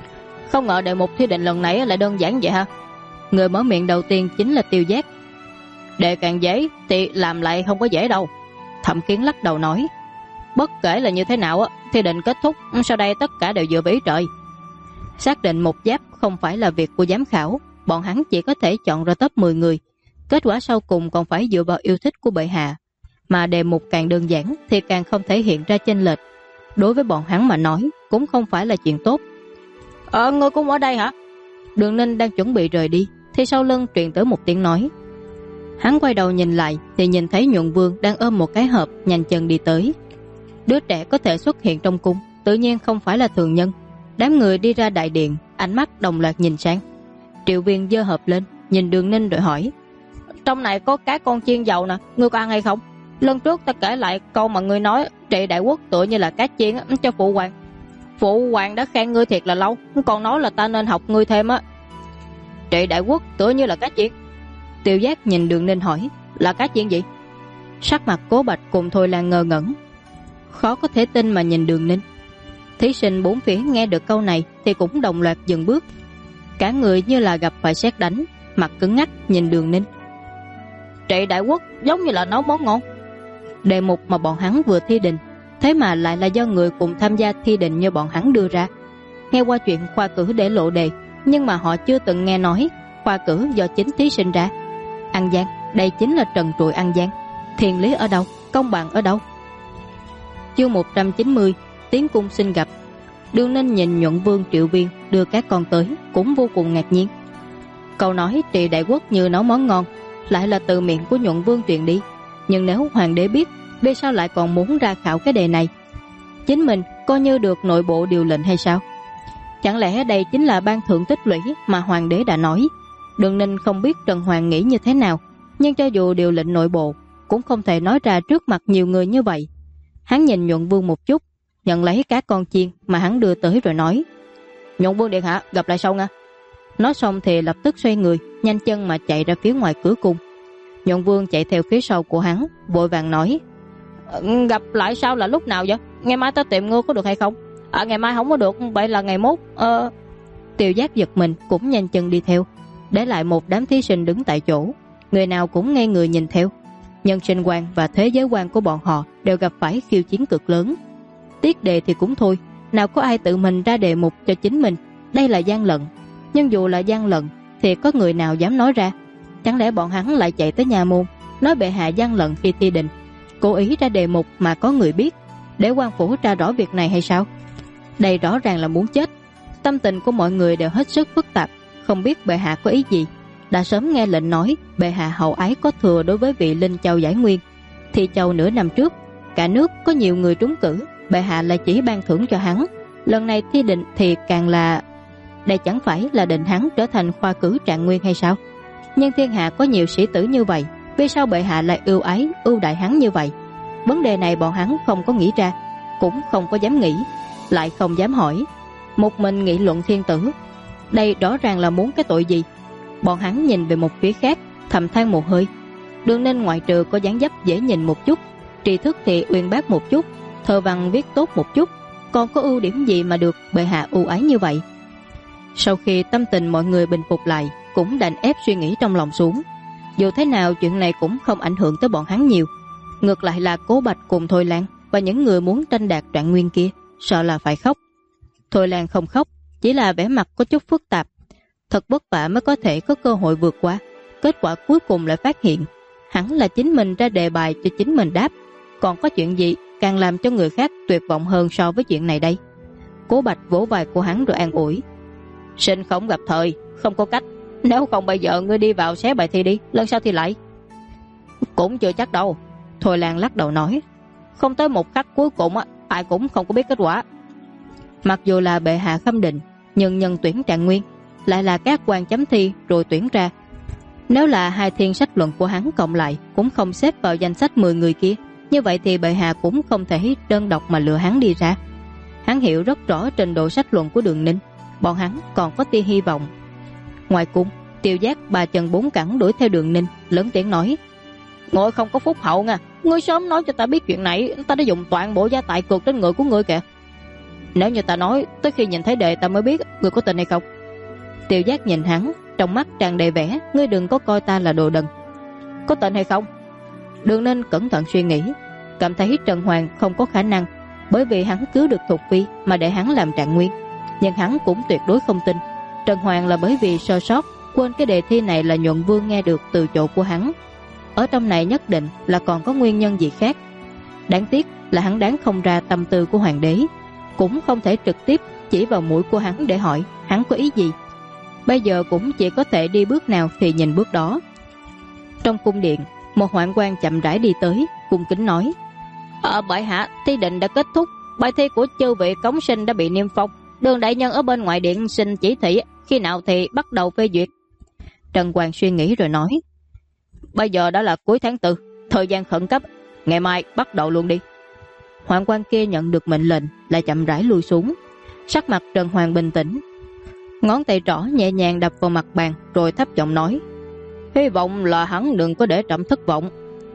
S2: Không ngờ đề mục thi định lần này lại đơn giản vậy ha.
S1: Người mở miệng đầu tiên chính là Tiêu Giác.
S2: Đề càng dễ thì làm lại không có dễ đâu.
S1: Thẩm Kiến lắc đầu nói.
S2: Bất kể là như thế nào thi định kết thúc, sau đây tất cả đều dựa vào ý trời.
S1: Xác định một giáp không phải là việc của giám khảo, bọn hắn chỉ có thể chọn ra top 10 người. Kết quả sau cùng còn phải dựa vào yêu thích của bệ hạ. Mà đề mục càng đơn giản thì càng không thể hiện ra chênh lệch. Đối với bọn hắn mà nói cũng không phải là chuyện tốt.
S2: Ngươi cũng ở đây hả?
S1: Đường Ninh đang chuẩn bị rời đi thì sau lưng truyền tới một tiếng nói. Hắn quay đầu nhìn lại thì nhìn thấy Nhuận Vương đang ôm một cái hộp nhanh chân đi tới. Đứa trẻ có thể xuất hiện trong cung tự nhiên không phải là thường nhân. Đám người đi ra đại điện, ánh mắt đồng loạt nhìn sang. Triệu Viên giơ hộp lên, nhìn Đường Ninh rồi hỏi.
S2: Trong này có cá con chiên dầu nè, ngươi có ăn hay không? Lần trước ta kể lại câu mà ngươi nói trị đại quốc tựa như là cá chiên cho phụ hoàng. Phụ hoàng đã khen ngươi thiệt là lâu, còn nói là ta nên học ngươi thêm á. Trị đại quốc tựa như là cá chiên.
S1: Tiêu Giác nhìn Đường Ninh hỏi.
S2: Là cá chiên gì?
S1: Sắc mặt Cố Bạch cùng Thôi Lan ngơ ngẩn, khó có thể tin mà nhìn Đường Ninh. Thí sinh bốn phía nghe được câu này thì cũng đồng loạt dừng bước. Cả người như là gặp phải sét đánh, mặt cứng ngắc nhìn Đường Ninh.
S2: Trị đại quốc giống như là nấu món ngon.
S1: Đề mục mà bọn hắn vừa thi định, thế mà lại là do người cùng tham gia thi định như bọn hắn đưa ra. Nghe qua chuyện khoa cử để lộ đề, nhưng mà họ chưa từng nghe nói khoa cử do chính thí sinh ra. Ăn gian, đây chính là trần trụi ăn gian. Thiền lý ở đâu, công bằng ở đâu? Chương 190, tiến cung xin gặp. Đường Ninh nhìn Nhuận Vương Triệu Viên đưa các con tới cũng vô cùng ngạc nhiên. Câu nói trị đại quốc như nấu món ngon lại là từ miệng của Nhuận Vương truyền đi. Nhưng nếu hoàng đế biết, vì sao lại còn muốn ra khảo cái đề này? Chính mình coi như được nội bộ điều lệnh hay sao? Chẳng lẽ đây chính là ban thưởng tích lũy mà hoàng đế đã nói? Đường Ninh không biết Trần Hoàng nghĩ như thế nào, nhưng cho dù điều lệnh nội bộ cũng không thể nói ra trước mặt nhiều người như vậy. Hắn nhìn Nhuận Vương một chút, nhận lấy cá con chiên mà hắn đưa tới rồi nói.
S2: Nhuận Vương điện hạ, gặp lại sau nha.
S1: Nói xong thì lập tức xoay người, nhanh chân mà chạy ra phía ngoài cửa cung. Nhuận Vương chạy theo phía sau của hắn, vội vàng nói.
S2: Gặp lại sau là lúc nào vậy? Ngày mai ta tìm ngươi có được hay không? Ngày mai không có được, vậy là ngày mốt.
S1: Tiêu Giác giật mình cũng nhanh chân đi theo, để lại một đám thí sinh đứng tại chỗ. Người nào cũng ngây người nhìn theo. Nhân sinh quan và thế giới quan của bọn họ đều gặp phải khiêu chiến cực lớn. Tiết đề thì cũng thôi, nào có ai tự mình ra đề mục cho chính mình. Đây là gian lận. Nhưng dù là gian lận thì có người nào dám nói ra? Chẳng lẽ bọn hắn lại chạy tới nhà môn nói bệ hạ gian lận khi thi định, cố ý ra đề mục mà có người biết, để quan phủ tra rõ việc này hay sao? Đây rõ ràng là muốn chết. Tâm tình của mọi người đều hết sức phức tạp, không biết bệ hạ có ý gì. Đã sớm nghe lệnh nói bệ hạ hậu ái có thừa đối với vị Linh Châu giải nguyên. Thi Châu nửa năm trước, cả nước có nhiều người trúng cử, bệ hạ lại chỉ ban thưởng cho hắn. Lần này thi định thì càng là... Đây chẳng phải là định hắn trở thành khoa cử trạng nguyên hay sao? Nhưng thiên hạ có nhiều sĩ tử như vậy, vì sao bệ hạ lại ưu ái ưu đại hắn như vậy? Vấn đề này bọn hắn không có nghĩ ra, cũng không có dám nghĩ, lại không dám hỏi. Một mình nghị luận thiên tử. Đây rõ ràng là muốn cái tội gì? Bọn hắn nhìn về một phía khác, thầm than một hơi. Đường Ninh ngoại trừ có dáng dấp dễ nhìn một chút, tri thức thì uyên bác một chút, thơ văn viết tốt một chút, còn có ưu điểm gì mà được bệ hạ ưu ái như vậy? Sau khi tâm tình mọi người bình phục lại, cũng đành ép suy nghĩ trong lòng xuống. Dù thế nào chuyện này cũng không ảnh hưởng tới bọn hắn nhiều. Ngược lại là Cố Bạch cùng Thôi Lan và những người muốn tranh đạt trạng nguyên kia sợ là phải khóc. Thôi Lan không khóc, chỉ là vẻ mặt có chút phức tạp. Thật vất vả mới có thể có cơ hội vượt qua, kết quả cuối cùng lại phát hiện hẳn là chính mình ra đề bài cho chính mình đáp. Còn có chuyện gì càng làm cho người khác tuyệt vọng hơn so với chuyện này đây? Cố Bạch vỗ vai của hắn rồi an ủi.
S2: Sinh không gặp thời, không có cách. Nếu không bây giờ ngươi đi vào xé bài thi đi, lần sau thì lại. Cũng chưa chắc đâu.
S1: Thôi Lan lắc đầu nói.
S2: Không tới một khắc cuối cùng ai cũng không có biết kết quả.
S1: Mặc dù là bệ hạ khâm định, nhưng nhân tuyển trạng nguyên lại là các quan chấm thi rồi tuyển ra. Nếu là hai thiên sách luận của hắn cộng lại cũng không xếp vào danh sách 10 người kia, như vậy thì bệ hạ cũng không thể đơn độc mà lựa hắn đi ra. Hắn hiểu rất rõ trình độ sách luận của Đường Ninh, bọn hắn còn có tia hy vọng. Ngoài cung, Tiêu Giác ba chân bốn cẳng đuổi theo Đường Ninh, lớn tiếng nói.
S2: Ngồi không có phúc hậu nha, ngươi sớm nói cho ta biết chuyện này, ta đã dùng toàn bộ gia tài cược trên người của ngươi kìa. Nếu như ta nói, tới khi nhìn thấy đệ ta mới biết ngươi có tin hay không.
S1: Tiêu Giác nhìn hắn, trong mắt tràn đầy vẻ, ngươi đừng có coi ta là đồ đần.
S2: Có tin hay không?
S1: Đường Ninh cẩn thận suy nghĩ, cảm thấy Trần Hoàng không có khả năng, bởi vì hắn cứu được Thục Phi mà để hắn làm trạng nguyên. Nhưng hắn cũng tuyệt đối không tin Trần Hoàng là bởi vì sơ sót quên cái đề thi này là Nhuận Vương nghe được từ chỗ của hắn. Ở trong này nhất định là còn có nguyên nhân gì khác. Đáng tiếc là hắn đoán không ra tâm tư của hoàng đế, cũng không thể trực tiếp chỉ vào mũi của hắn để hỏi hắn có ý gì. Bây giờ cũng chỉ có thể đi bước nào thì nhìn bước đó. Trong cung điện, một hoạn quan chậm rãi đi tới, cung kính nói:
S2: Bệ hạ, thi định đã kết thúc, bài thi của chư vị cống sinh đã bị niêm phong. Đường đại nhân ở bên ngoài điện xin chỉ thị khi nào thì bắt đầu phê duyệt.
S1: Trần Hoàng suy nghĩ rồi nói:
S2: Bây giờ đã là cuối tháng 4, thời gian khẩn cấp, ngày mai bắt đầu luôn đi.
S1: Hoạn quan kia nhận được mệnh lệnh lại chậm rãi lui xuống. Sắc mặt Trần Hoàng bình tĩnh, ngón tay trỏ nhẹ nhàng đập vào mặt bàn rồi thấp giọng nói:
S2: Hy vọng là hắn đừng có để trẫm thất vọng.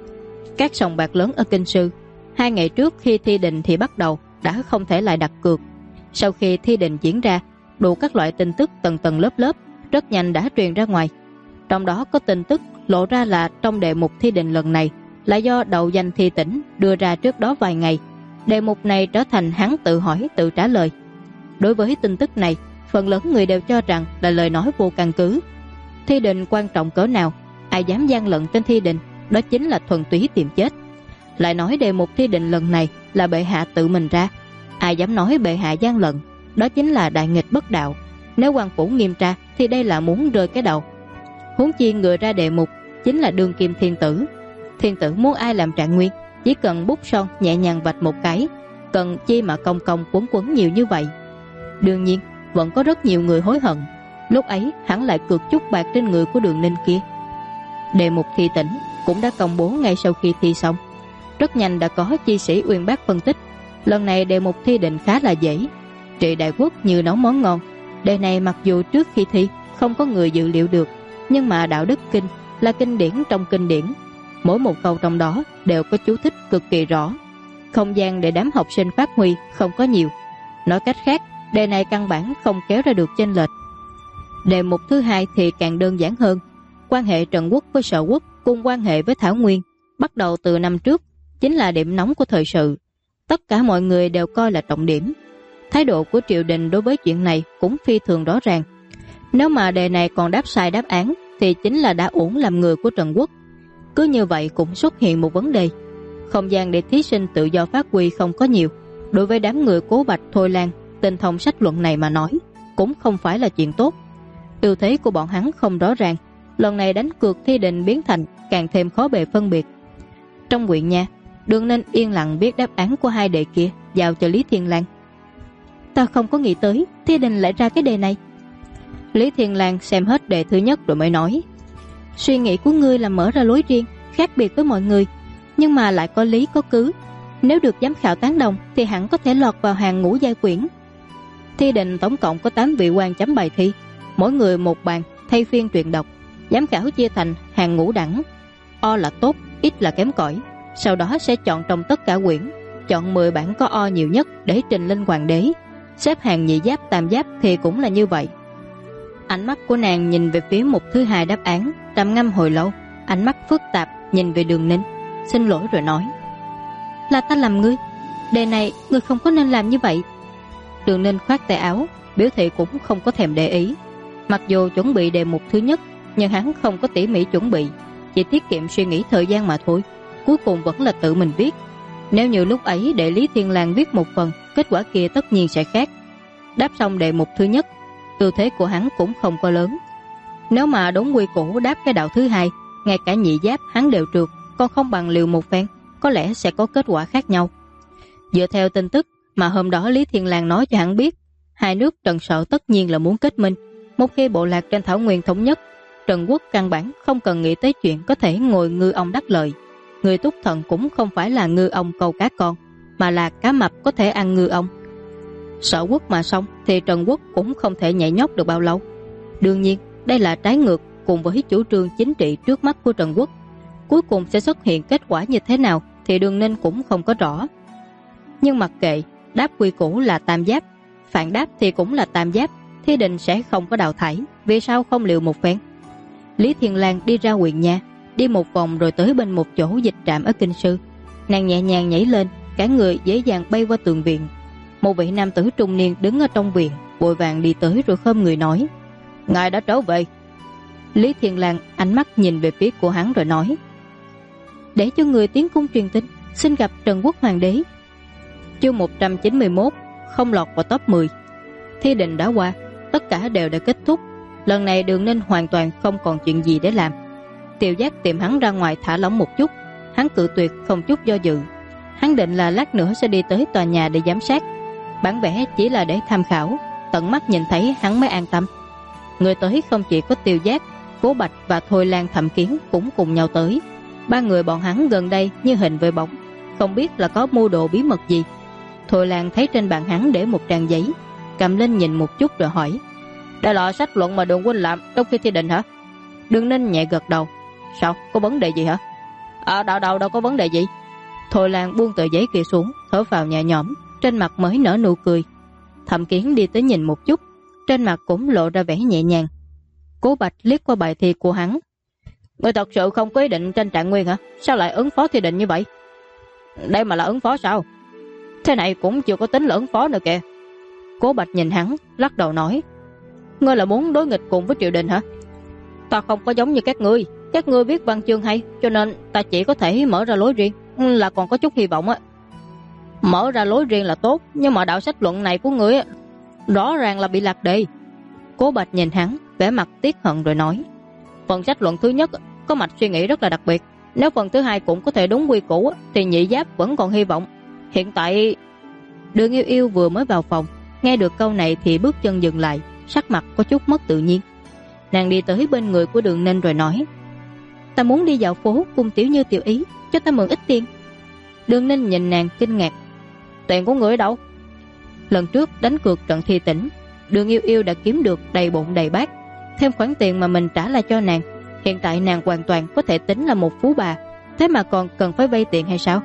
S1: Các sòng bạc lớn ở Kinh Sư 2 ngày trước khi thi đình thì bắt đầu đã không thể lại đặt cược. Sau khi thi đình diễn ra, đủ các loại tin tức tầng tầng lớp lớp rất nhanh đã truyền ra ngoài. Trong đó có tin tức lộ ra là trong đề mục thi đình lần này là do Đậu Danh Thi Tĩnh đưa ra trước đó vài ngày. Đề mục này trở thành hắn tự hỏi tự trả lời. Đối với tin tức này, phần lớn người đều cho rằng là lời nói vô căn cứ. Thi đình quan trọng cỡ nào, ai dám gian lận trên thi đình, đó chính là thuần túy tìm chết. Lại nói đề mục thi đình lần này là bệ hạ tự mình ra, ai dám nói bệ hạ gian lận, đó chính là đại nghịch bất đạo. Nếu quan phủ nghiêm tra thì đây là muốn rơi cái đầu. Huống chi người ra đề mục chính là đương kim thiên tử. Thiên tử muốn ai làm trạng nguyên, chỉ cần bút son nhẹ nhàng vạch một cái, cần chi mà công công quấn quấn nhiều như vậy. Đương nhiên vẫn có rất nhiều người hối hận, lúc ấy hắn lại cược chút bạc trên người của Đường Ninh kia. Đề mục thi tỉnh cũng đã công bố ngay sau khi thi xong. Rất nhanh đã có chi sĩ uyên bác phân tích, lần này đề mục thi định khá là dễ, trị đại quốc như nấu món ngon. Đề này mặc dù trước khi thi không có người dự liệu được, nhưng mà đạo đức kinh là kinh điển trong kinh điển, mỗi một câu trong đó đều có chú thích cực kỳ rõ. Không gian để đám học sinh phát huy không có nhiều. Nói cách khác, đề này căn bản không kéo ra được chênh lệch. Đề mục thứ hai thì càng đơn giản hơn. Quan hệ Trần Quốc với Sở Quốc cùng quan hệ với Thảo Nguyên bắt đầu từ năm trước, chính là điểm nóng của thời sự. Tất cả mọi người đều coi là trọng điểm. Thái độ của triều đình đối với chuyện này cũng phi thường rõ ràng. Nếu mà đề này còn đáp sai đáp án thì chính là đã uổng làm người của Trần Quốc. Cứ như vậy cũng xuất hiện một vấn đề. Không gian để thí sinh tự do phát huy không có nhiều. Đối với đám người Cố Bạch, Thôi Lan, tinh thông sách luận này mà nói, cũng không phải là chuyện tốt. Ưu thế của bọn hắn không rõ ràng, lần này đánh cược thi định biến thành càng thêm khó bề phân biệt. Trong huyện nha, Đường Ninh yên lặng viết đáp án của hai đề kia giao cho Lý Thiên Lang. Ta không có nghĩ tới thi định lại ra cái đề này. Lý Thiên Lang xem hết đề thứ nhất rồi mới nói: Suy nghĩ của ngươi là mở ra lối riêng, khác biệt với mọi người, nhưng mà lại có lý có cứ. Nếu được giám khảo tán đồng thì hẳn có thể lọt vào hàng ngũ giai quyển. Thi định tổng cộng có 8 vị quan chấm bài thi, mỗi người một bàn thay phiên truyện đọc. Giám khảo chia thành hàng ngũ đẳng, O là tốt, ít là kém cỏi. Sau đó sẽ chọn trong tất cả quyển, chọn 10 bản có O nhiều nhất để trình lên hoàng đế. Xếp hàng nhị giáp tam giáp thì cũng là như vậy. Ánh mắt của nàng nhìn về phía mục thứ hai đáp án, trầm ngâm hồi lâu, ánh mắt phức tạp nhìn về Đường Ninh, xin lỗi rồi nói: Là ta làm ngươi, đề này ngươi không có nên làm như vậy. Đường Ninh khoát tay áo, biểu thị cũng không có thèm để ý. Mặc dù chuẩn bị đề mục thứ nhất, nhưng hắn không có tỉ mỉ chuẩn bị, chỉ tiết kiệm suy nghĩ thời gian mà thôi. Cuối cùng vẫn là tự mình viết. Nếu như lúc ấy để Lý Thiên Lang viết một phần, kết quả kia tất nhiên sẽ khác. Đáp xong đề mục thứ nhất, ưu thế của hắn cũng không có lớn. Nếu mà đúng quy củ đáp cái đạo thứ hai, ngay cả nhị giáp hắn đều trượt, còn không bằng liều một phen, có lẽ sẽ có kết quả khác nhau. Dựa theo tin tức mà hôm đó Lý Thiên Lang nói cho hắn biết, hai nước Trần Sở tất nhiên là muốn kết minh. Một khi bộ lạc trên Thảo Nguyên thống nhất, Trần Quốc căn bản không cần nghĩ tới chuyện có thể ngồi ngư ông đắc lợi. Người Túc Thần cũng không phải là ngư ông câu cá con, mà là cá mập có thể ăn ngư ông. Sở Quốc mà xong thì Trần Quốc cũng không thể nhảy nhót được bao lâu. Đương nhiên đây là trái ngược cùng với chủ trương chính trị trước mắt của Trần Quốc. Cuối cùng sẽ xuất hiện kết quả như thế nào thì Đường Ninh cũng không có rõ. Nhưng mặc kệ, đáp quy củ là tam giáp, phản đáp thì cũng là tam giáp, Thi Đình sẽ không có đào thải, vì sao không liều một phen? Lý Thiên Lang đi ra huyện nhà, đi một vòng rồi tới bên một chỗ dịch trạm ở kinh sư. Nàng nhẹ nhàng nhảy lên, cả người dễ dàng bay qua tường viện. Một vị nam tử trung niên đứng ở trong viện, vội vàng đi tới rồi khom người nói: "Ngài đã trở về." Lý Thiên Lang ánh mắt nhìn về phía của hắn rồi nói: "Để cho người tiến cung truyền tin, xin gặp Trần Quốc Hoàng đế." Chương 191 không lọt vào top 10. Thi Đình đã qua, tất cả đều đã kết thúc. Lần này Đường Ninh hoàn toàn không còn chuyện gì để làm. Tiểu Giác tìm hắn ra ngoài thả lỏng một chút, hắn cự tuyệt không chút do dự. Hắn định là lát nữa sẽ đi tới tòa nhà để giám sát, bản vẽ chỉ là để tham khảo, tận mắt nhìn thấy hắn mới an tâm. Người tới không chỉ có Tiểu Giác, Cố Bạch và Thôi Lan Thẩm Kiến cũng cùng nhau tới. Ba người bọn hắn gần đây như hình với bóng, không biết là có mưu đồ bí mật gì. Thôi Lan thấy trên bàn hắn để một trang giấy, cầm lên nhìn một chút rồi hỏi: "Đây là sách luận mà Đường huynh làm trong khi thi định hả?" Đường Ninh nhẹ gật đầu. "Sao, có vấn đề gì hả?" Đâu có vấn đề gì." Thôi Lan buông tờ giấy kia xuống, thở phào nhẹ nhõm, trên mặt mới nở nụ cười. Thẩm Kiến đi tới nhìn một chút, trên mặt cũng lộ ra vẻ nhẹ nhàng. Cố Bạch liếc qua bài thi của hắn: "Ngươi thật sự không có ý định tranh trạng nguyên hả? Sao lại ứng phó thi định như vậy?" "Đây mà là ứng phó sao? Thế này cũng chưa có tính là ứng phó nữa kìa." Cố Bạch nhìn hắn, lắc đầu nói: "Ngươi là muốn đối nghịch cùng với triều đình hả?" "Ta không có giống như các ngươi viết văn chương hay, cho nên ta chỉ có thể mở ra lối riêng, là còn có chút hy vọng á." "Mở ra lối riêng là tốt, nhưng mà đạo sách luận này của ngươi rõ ràng là bị lạc đề." Cố Bạch nhìn hắn, vẻ mặt tiếc hận rồi nói: "Phần sách luận thứ nhất có mạch suy nghĩ rất là đặc biệt, nếu phần thứ hai cũng có thể đúng quy củ thì nhị giáp vẫn còn hy vọng. Hiện tại..." Đường Yêu Yêu vừa mới vào phòng, nghe được câu này thì bước chân dừng lại, sắc mặt có chút mất tự nhiên. Nàng đi tới bên người của Đường Ninh rồi nói: "Ta muốn đi dạo phố cùng Tiểu Như tiểu ý, cho ta mượn ít tiền." Đường Ninh nhìn nàng kinh ngạc: "Tiền của người ở đâu?" Lần trước đánh cược trận thi tỉnh, Đường Yêu Yêu đã kiếm được đầy bụng đầy bát, thêm khoản tiền mà mình trả lại cho nàng. Hiện tại nàng hoàn toàn có thể tính là một phú bà, thế mà còn cần phải vay tiền hay sao?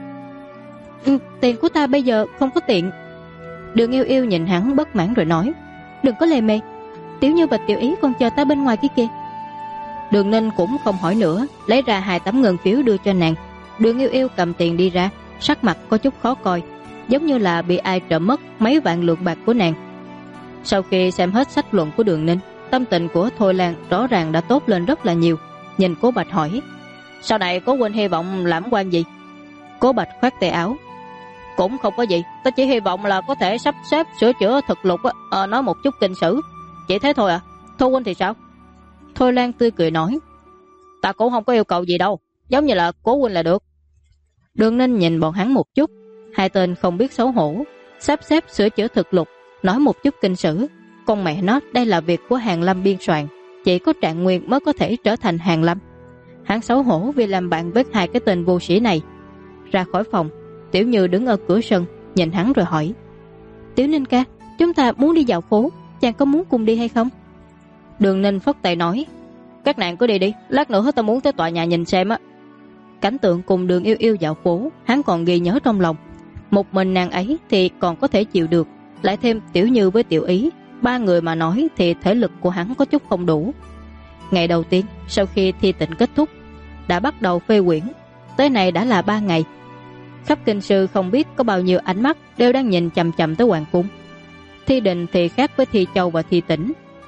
S1: Tiền của ta bây giờ không có tiền." Đường Yêu Yêu nhìn hắn bất mãn rồi nói: "Đừng có lề mề, Tiểu Như và Tiểu Ý còn chờ ta bên ngoài kia kìa." Đường Ninh cũng không hỏi nữa, lấy ra 2 tấm ngân phiếu đưa cho nàng. Đường Yêu Yêu cầm tiền đi ra, sắc mặt có chút khó coi, giống như là bị ai trộm mất mấy vạn lượng bạc của nàng. Sau khi xem hết sách luận của Đường Ninh, tâm tình của Thôi Lan rõ ràng đã tốt lên rất là nhiều. Nhìn Cố Bạch hỏi: "Sau này Cố huynh hy vọng làm quan gì?" Cố Bạch khoát tay áo: "Cũng không có gì, ta chỉ hy vọng là có thể sắp xếp sửa chữa thực lục nói một chút kinh sử, chỉ thế thôi à. Thôi huynh thì sao?" Thôi Lan tươi cười nói: "Ta cũng không có yêu cầu gì đâu, giống như là Cố huynh là được." Đường Ninh nhìn bọn hắn một chút, hai tên không biết xấu hổ, sắp xếp sửa chữa thực lục, nói một chút kinh sử. Con mẹ nó, đây là việc của Hàn Lâm biên soạn, chỉ có Trạng Nguyên mới có thể trở thành Hàn Lâm. Hắn xấu hổ vì làm bạn với 2 cái tên vô sĩ này. Ra khỏi phòng, Tiểu Như đứng ở cửa sân nhìn hắn rồi hỏi: "Tiểu Ninh ca, chúng ta muốn đi dạo phố, chàng có muốn cùng đi hay không?" Đường Ninh phất tay nói: "Các nàng cứ đi đi, lát nữa ta muốn tới tòa nhà nhìn xem á." Cảnh tượng cùng Đường Yêu Yêu dạo phố hắn còn ghi nhớ trong lòng. Một mình nàng ấy thì còn có thể chịu được, lại thêm Tiểu Như với Tiểu Ý, 3 người mà nói thì thể lực của hắn có chút không đủ. Ngày đầu tiên sau khi thi tịnh kết thúc, đã bắt đầu phê quyển, tới nay đã là 3 ngày. Khắp kinh sư không biết có bao nhiêu ánh mắt đều đang nhìn chằm chằm tới hoàng cung. Thi định thì khác với thi châu và thi tỉnh,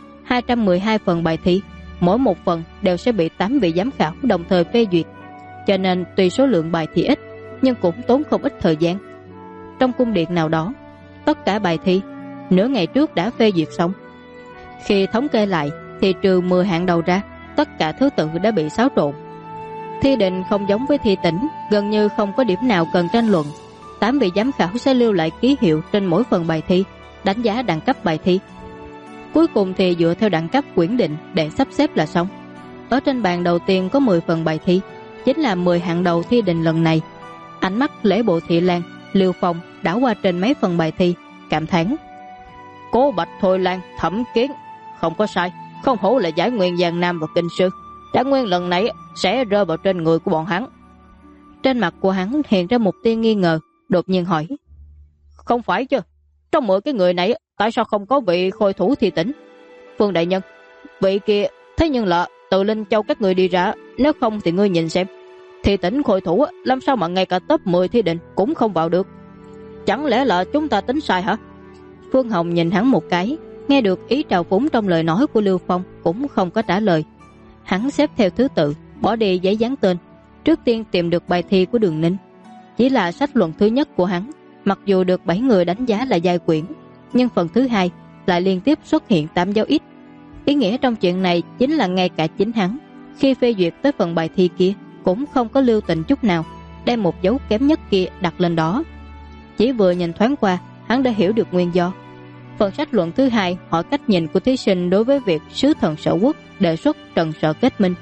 S1: 212 phần bài thi, mỗi một phần đều sẽ bị 8 vị giám khảo đồng thời phê duyệt, cho nên tuy số lượng bài thi ít nhưng cũng tốn không ít thời gian. Trong cung điện nào đó, tất cả bài thi nửa ngày trước đã phê duyệt xong. Khi thống kê lại thì trừ 10 hạng đầu ra, tất cả thứ tự đã bị xáo trộn. Thi định không giống với thi tỉnh, gần như không có điểm nào cần tranh luận. 8 vị giám khảo sẽ lưu lại ký hiệu trên mỗi phần bài thi, đánh giá đẳng cấp bài thi. Cuối cùng thì dựa theo đẳng cấp quyển định để sắp xếp là xong. Ở trên bàn đầu tiên có 10 phần bài thi, chính là 10 hạng đầu thi định lần này. Ánh mắt Lễ Bộ Thị Lan, Liêu Phong đảo qua trên mấy phần bài thi, cảm thán: "Cố Bạch, Thôi Lan, Thẩm Kiến, không có sai, không hổ là giải nguyên Giang Nam và kinh sư. Trạng nguyên lần này sẽ rơi vào trên người của bọn hắn." Trên mặt của hắn hiện ra một tia nghi ngờ, đột nhiên hỏi:
S2: Không phải chứ, trong 10 cái người này tại sao không có vị khôi thủ Thi Tỉnh? Phương đại nhân, vị kia thế nhưng là từ Linh Châu các người đi ra, nếu không thì ngươi nhìn xem, Thi Tỉnh khôi thủ làm sao mà ngay cả top 10 thi định cũng không vào được? Chẳng lẽ là chúng ta tính sai hả? Phương Hồng nhìn hắn một cái, nghe được ý trào phúng trong lời nói của Lưu Phong cũng không có trả lời. Hắn xếp theo thứ tự, bỏ đi giấy dán tên. Trước tiên tìm được bài thi của Đường Ninh. Chỉ là sách luận thứ nhất của hắn, mặc dù được 7 người đánh giá là giai quyển, nhưng phần thứ hai lại liên tiếp xuất hiện 8 dấu X. Ý nghĩa trong chuyện này chính là ngay cả chính hắn, khi phê duyệt tới phần bài thi kia, cũng không có lưu tình chút nào, đem một dấu kém nhất kia đặt lên đó. Chỉ vừa nhìn thoáng qua, hắn đã hiểu được nguyên do. Phần sách luận thứ hai hỏi cách nhìn của thí sinh đối với việc sứ thần Sở Quốc đề xuất Trần Sở kết minh.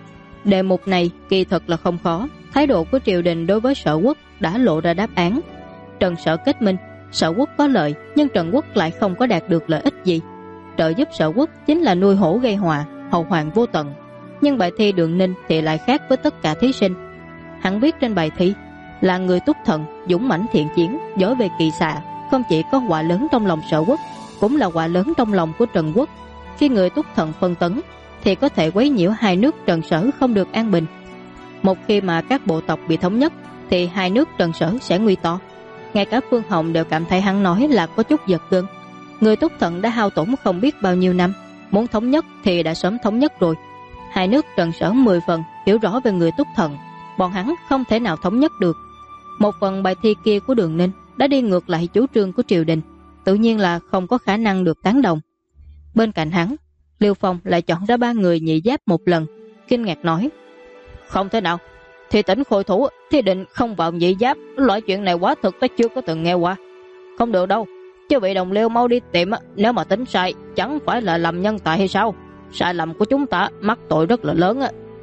S2: Đề mục này kỳ thật là không khó, thái độ của triều đình đối với Sở Quốc đã lộ ra đáp án. Trần Sở kết minh, Sở Quốc có lợi, nhưng Trần Quốc lại không có đạt được lợi ích gì. Trợ giúp Sở Quốc chính là nuôi hổ gây họa, hậu hoạn vô tận. Nhưng bài thi Đường Ninh thì lại khác với tất cả thí sinh. Hắn viết trên bài thi là người túc thần, dũng mãnh thiện chiến, giỏi về kỳ xạ, không chỉ có họa lớn trong lòng Sở Quốc, cũng là họa lớn trong lòng của Trần Quốc. Khi người túc thần phân tấn thì có thể quấy nhiễu hai nước Trần Sở không được an bình. Một khi mà các bộ tộc bị thống nhất thì hai nước Trần Sở sẽ nguy to. Ngay cả Phương Hồng đều cảm thấy hắn nói là có chút giật gân. Người túc thần đã hao tổn không biết bao nhiêu năm, muốn thống nhất thì đã sớm thống nhất rồi. Hai nước Trần Sở 10 phần hiểu rõ về người túc thần, bọn hắn không thể nào thống nhất được. Một phần bài thi kia của Đường Ninh đã đi ngược lại chủ trương của triều đình, tự nhiên là không có khả năng được tán đồng. Bên cạnh hắn, Liêu Phong lại chọn ra 3 người nhị giáp một lần, kinh ngạc nói: không thể nào, Thi Tỉnh khôi thủ thi định không vào nhị giáp, loại chuyện này quá thực ta chưa có từng nghe qua. Không được đâu, chứ vị đồng Liêu mau đi tìm, nếu mà tính sai chẳng phải là lầm nhân tài hay sao? Sai lầm của chúng ta mắc tội rất là lớn.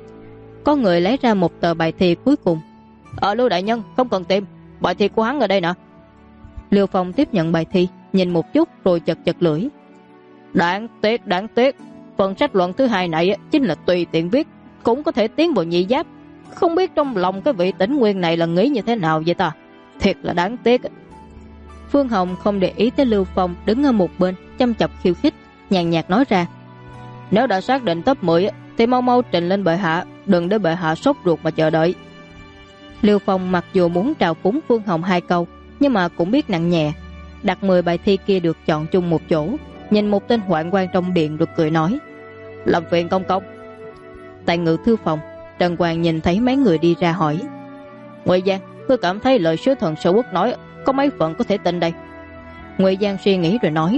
S2: Có người lấy ra một tờ bài thi cuối cùng. Lưu đại nhân, không cần tìm, bài thi của hắn ở đây nè. Liêu Phong tiếp nhận bài thi, nhìn một chút rồi chật chật lưỡi. Đáng tiếc, phần sách luận thứ hai này chính là tùy tiện viết cũng có thể tiến vào nhị giáp. Không biết trong lòng cái vị Tỉnh Nguyên này là nghĩ như thế nào vậy ta? Thiệt là đáng tiếc. Phương Hồng không để ý tới Lưu Phong đứng ở một bên chăm chọc khiêu khích, nhàn nhạt nói ra: nếu đã xác định top 10 thì mau mau trình lên bệ hạ, đừng để bệ hạ sốt ruột mà chờ đợi. Lưu Phong mặc dù muốn trào phúng Phương Hồng 2 câu, nhưng mà cũng biết nặng nhẹ, đặt 10 bài thi kia được chọn chung một chỗ, nhìn một tên hoạn quan trong điện rồi cười nói: làm phiền công công. Tại ngự thư phòng, Trần Hoàng nhìn thấy mấy người đi ra hỏi: Ngụy Giang, tôi cảm thấy lời sứ thần Sở Quốc nói có mấy phần có thể tin đây? Ngụy Giang suy nghĩ rồi nói: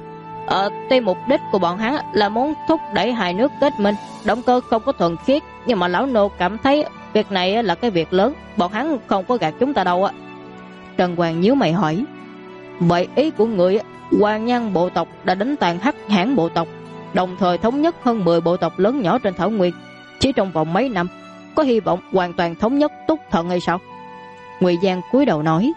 S2: tuy mục đích của bọn hắn là muốn thúc đẩy hai nước kết minh, động cơ không có thuần khiết, nhưng mà lão nô cảm thấy việc này là cái việc lớn, bọn hắn không có gạt chúng ta đâu. Trần Hoàng nhíu mày hỏi: vậy ý của người, Hoàng Nhân bộ tộc đã đánh tàn Hắc Hãn bộ tộc, đồng thời thống nhất hơn 10 bộ tộc lớn nhỏ trên thảo nguyên, chỉ trong vòng mấy năm, có hy vọng hoàn toàn thống nhất túc thần hay sao? Ngụy Giang cúi đầu nói: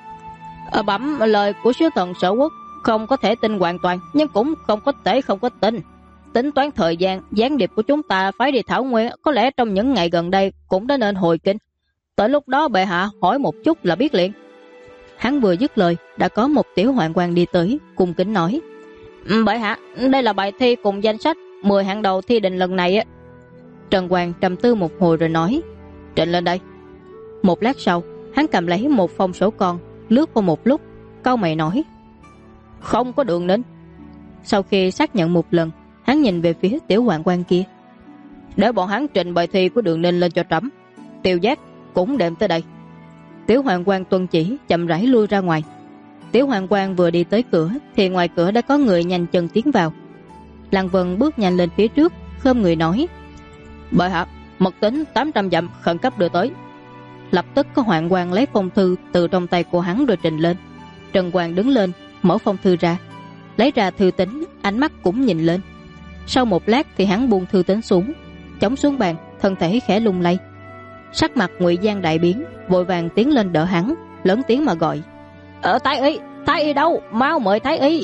S2: bẩm lời của sứ thần Sở Quốc không có thể tin hoàn toàn, nhưng cũng không có thể không có tin. Tính toán thời gian, gián điệp của chúng ta phải đi thảo nguyên có lẽ trong những ngày gần đây cũng đã nên hồi kinh. Tới lúc đó bệ hạ hỏi một chút là biết liền. Hắn vừa dứt lời, đã có một tiểu hoạn quan đi tới, cung kính nói: bệ hạ, đây là bài thi cùng danh sách 10 hạng đầu thi định lần này. Trần Hoàng trầm tư một hồi rồi nói: trình lên đây. Một lát sau, hắn cầm lấy một phong sổ con, lướt qua một lúc, cau mày nói: không có Đường Ninh. Sau khi xác nhận một lần, hắn nhìn về phía tiểu hoạn quan kia: để bọn hắn trình bài thi của Đường Ninh lên cho trẫm. Tiêu Giác cũng đem tới đây. Tiểu hoạn quan tuân chỉ, chậm rãi lui ra ngoài. Tiểu hoạn quan vừa đi tới cửa thì ngoài cửa đã có người nhanh chân tiến vào. Lăng Vân bước nhanh lên phía trước, khom người nói: bệ hạ, mật tính 800 dặm khẩn cấp đưa tới. Lập tức có hoạn quan lấy phong thư từ trong tay của hắn rồi trình lên. Trần Hoàng đứng lên, mở phong thư ra, lấy ra thư tín, ánh mắt cũng nhìn lên. Sau một lát thì hắn buông thư tín xuống, chống xuống bàn, thân thể khẽ lung lay. Sắc mặt Ngụy Giang đại biến, vội vàng tiến lên đỡ hắn, lớn tiếng mà gọi: Thái y đâu, mau mời Thái y.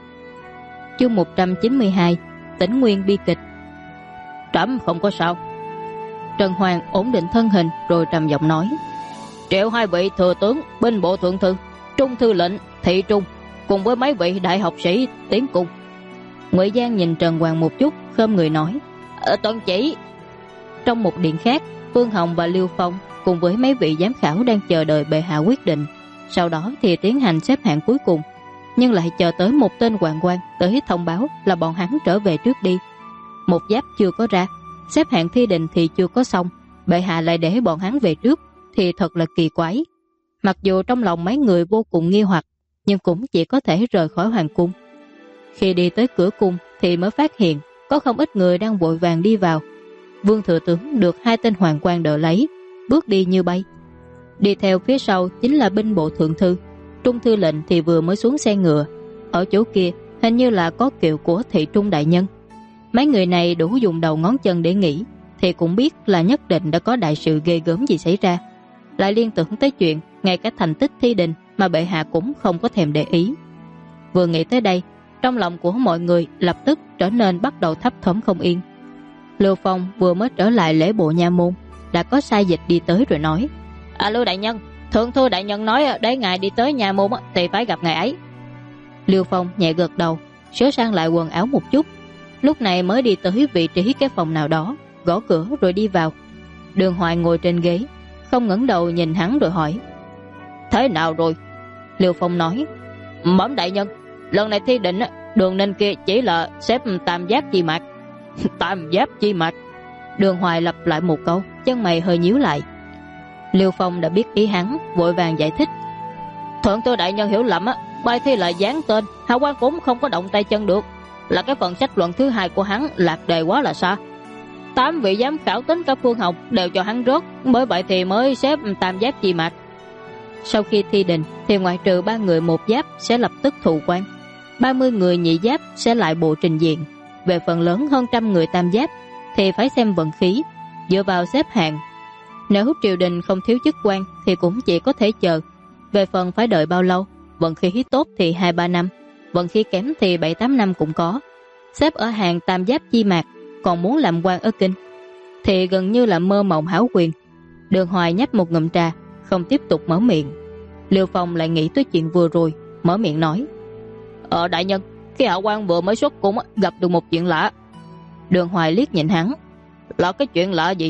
S2: Chương 192, Tỉnh Nguyên bi kịch. Trẫm không có sao. Trần Hoàng ổn định thân hình rồi trầm giọng nói: triệu hai vị thừa tướng, binh bộ thượng thư, trung thư lệnh, thị trung, cùng với mấy vị đại học sĩ tiến cung.
S1: Ngụy Giang nhìn Trần Hoàng một chút, khom người nói:
S2: Tuân chỉ.
S1: Trong một điện khác, Phương Hồng và Liêu Phong cùng với mấy vị giám khảo đang chờ đợi bệ hạ quyết định. Sau đó thì tiến hành xếp hạng cuối cùng, nhưng lại chờ tới một tên hoàng quan tới thông báo là bọn hắn trở về trước đi. Một giáp chưa có ra, xếp hạng thi đình thì chưa có xong, bệ hạ lại để bọn hắn về trước, thì thật là kỳ quái. Mặc dù trong lòng mấy người vô cùng nghi hoặc, nhưng cũng chỉ có thể rời khỏi hoàng cung. Khi đi tới cửa cung thì mới phát hiện có không ít người đang vội vàng đi vào. Vương thừa tướng được hai tên hoàng quan đỡ lấy, bước đi như bay. Đi theo phía sau chính là binh bộ thượng thư. Trung thư lệnh thì vừa mới xuống xe ngựa. Ở chỗ kia hình như là có kiệu của thị trung đại nhân. Mấy người này đủ dùng đầu ngón chân để nghĩ, thì cũng biết là nhất định đã có đại sự ghê gớm gì xảy ra. Lại liên tưởng tới chuyện ngay cả thành tích thi đình mà bệ hạ cũng không có thèm để ý. Vừa nghĩ tới đây, trong lòng của mọi người lập tức trở nên bắt đầu thấp thỏm không yên. Lưu Phong vừa mới trở lại lễ bộ nha môn, đã có sai dịch đi tới rồi nói:
S2: Lưu đại nhân, thượng thư đại nhân nói để ngài đi tới nhà môn thì phải gặp ngài ấy.
S1: Lưu Phong nhẹ gật đầu, sửa sang lại quần áo một chút, lúc này mới đi tới vị trí cái phòng nào đó, gõ cửa rồi đi vào. Đường Hoài ngồi trên ghế, không ngẩng đầu nhìn hắn rồi hỏi:
S2: Thế nào rồi?
S1: Lưu Phong nói:
S2: Bẩm đại nhân, lần này thi định Đường Ninh kia chỉ là xếp tam giáp chi mạc. Tam giáp chi mạc?
S1: Đường Hoài lặp lại một câu, chân mày hơi nhíu lại. Lưu Phong đã biết ý hắn, vội vàng giải thích:
S2: Thượng thư đại nhân hiểu lầm bài thi là dán tên, Hạ quan cũng không có động tay chân được, là cái phần sách luận thứ hai của hắn lạc đề quá là xa. 8 vị giám khảo tính cả Phương Hồng đều cho hắn rớt, bởi vậy thì mới xếp tam giáp chi mạc.
S1: Sau khi thi đình thì ngoại trừ 3 người một giáp sẽ lập tức thụ quan, 30 người nhị giáp sẽ lại bộ trình diện. Về phần lớn hơn 100 người tam giáp thì phải xem vận khí, dựa vào xếp hạng. Nếu triều đình không thiếu chức quan thì cũng chỉ có thể chờ. Về phần phải đợi bao lâu, vận khí tốt thì 2-3 năm, vận khí kém thì 7-8 năm cũng có. Xếp ở hàng tam giáp chi mạc, còn muốn làm quan ở kinh thì gần như là mơ mộng hão quyền. Đường Hoài nhấp một ngụm trà, không tiếp tục mở miệng. Lưu Phong lại nghĩ tới chuyện vừa rồi, mở miệng nói:
S2: Đại nhân, khi Hạ quan vừa mới xuất cung gặp được một chuyện lạ.
S1: Đường Hoài liếc nhìn hắn:
S2: Là cái chuyện lạ gì?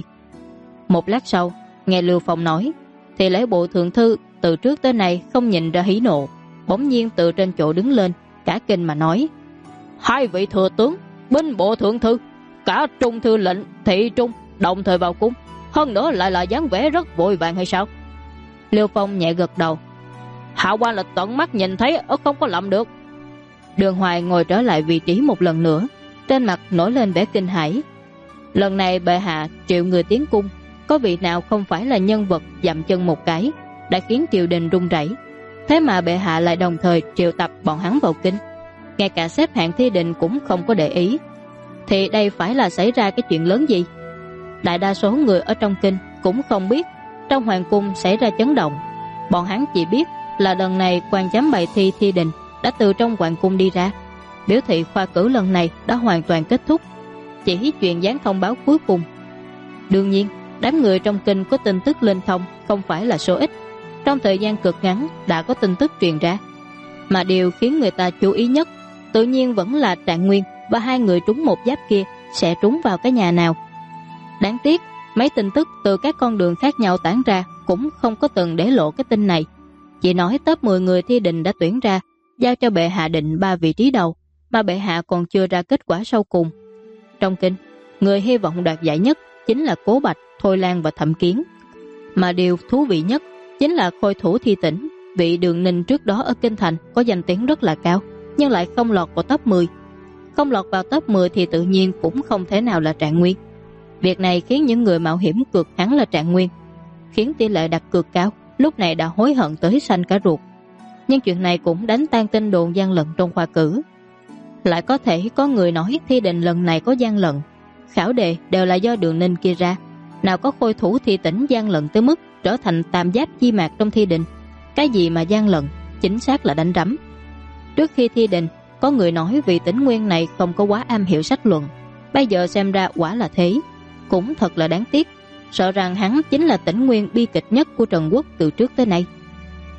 S1: Một lát sau, nghe Lưu Phong nói thì lễ bộ thượng thư từ trước tới nay không nhìn ra hỉ nộ, bỗng nhiên từ trên chỗ đứng lên, cả kinh mà nói:
S2: Hai vị thừa tướng, binh bộ thượng thư, cả trung thư lệnh, thị trung đồng thời vào cung, hơn nữa lại là dáng vẻ rất vội vàng hay sao?
S1: Lưu Phong nhẹ gật đầu:
S2: Hạ quan là tận mắt nhìn thấy, không có lầm được.
S1: Đường Hoài ngồi trở lại vị trí một lần nữa, trên mặt nổi lên vẻ kinh hãi. Lần này bệ hạ triệu người tiến cung, có vị nào không phải là nhân vật dậm chân một cái đã khiến triều đình rung rẩy. Thế mà bệ hạ lại đồng thời triệu tập bọn hắn vào kinh, ngay cả xếp hạng thi đình cũng không có để ý. Thì đây phải là xảy ra cái chuyện lớn gì? Đại đa số người ở trong kinh cũng không biết trong hoàng cung xảy ra chấn động. Bọn hắn chỉ biết là lần này quan giám bài thi thi đình đã từ trong hoàng cung đi ra, biểu thị khoa cử lần này đã hoàn toàn kết thúc, chỉ chuyện dán thông báo cuối cùng. Đương nhiên, đám người trong kinh có tin tức linh thông không phải là số ít. Trong thời gian cực ngắn đã có tin tức truyền ra, mà điều khiến người ta chú ý nhất tự nhiên vẫn là Trạng Nguyên và hai người trúng một giáp kia sẽ trúng vào cái nhà nào. Đáng tiếc, mấy tin tức từ các con đường khác nhau tản ra cũng không có từng để lộ cái tin này. Chỉ nói top 10 người thi đình đã tuyển ra, giao cho bệ hạ định 3 vị trí đầu, mà bệ hạ còn chưa ra kết quả sau cùng. Trong kinh, người hy vọng đoạt giải nhất chính là Cố Bạch, Thôi Lan và Thẩm Kiến. Mà điều thú vị nhất chính là khôi thủ thi tỉnh, vị Đường Ninh trước đó ở kinh thành có danh tiếng rất là cao, nhưng lại không lọt vào top 10. Không lọt vào top 10 thì tự nhiên cũng không thể nào là Trạng Nguyên. Việc này khiến những người mạo hiểm cược hắn là Trạng Nguyên, khiến tỷ lệ đặt cược cao lúc này đã hối hận tới xanh cả ruột. Nhưng chuyện này cũng đánh tan tin đồn gian lận trong khoa cử. Lại có thể có người nói thi đình lần này có gian lận, khảo đề đều là do Đường Ninh kia ra, nào có khôi thủ thi tỉnh gian lận tới mức trở thành tam giáp chi mạc trong thi đình. Cái gì mà gian lận, chính xác là đánh rắm. Trước khi thi đình, có người nói vị Tĩnh Nguyên này không có quá am hiểu sách luận, bây giờ xem ra quả là thế. Cũng thật là đáng tiếc, sợ rằng hắn chính là Tĩnh Nguyên bi kịch nhất của Trần Quốc từ trước tới nay.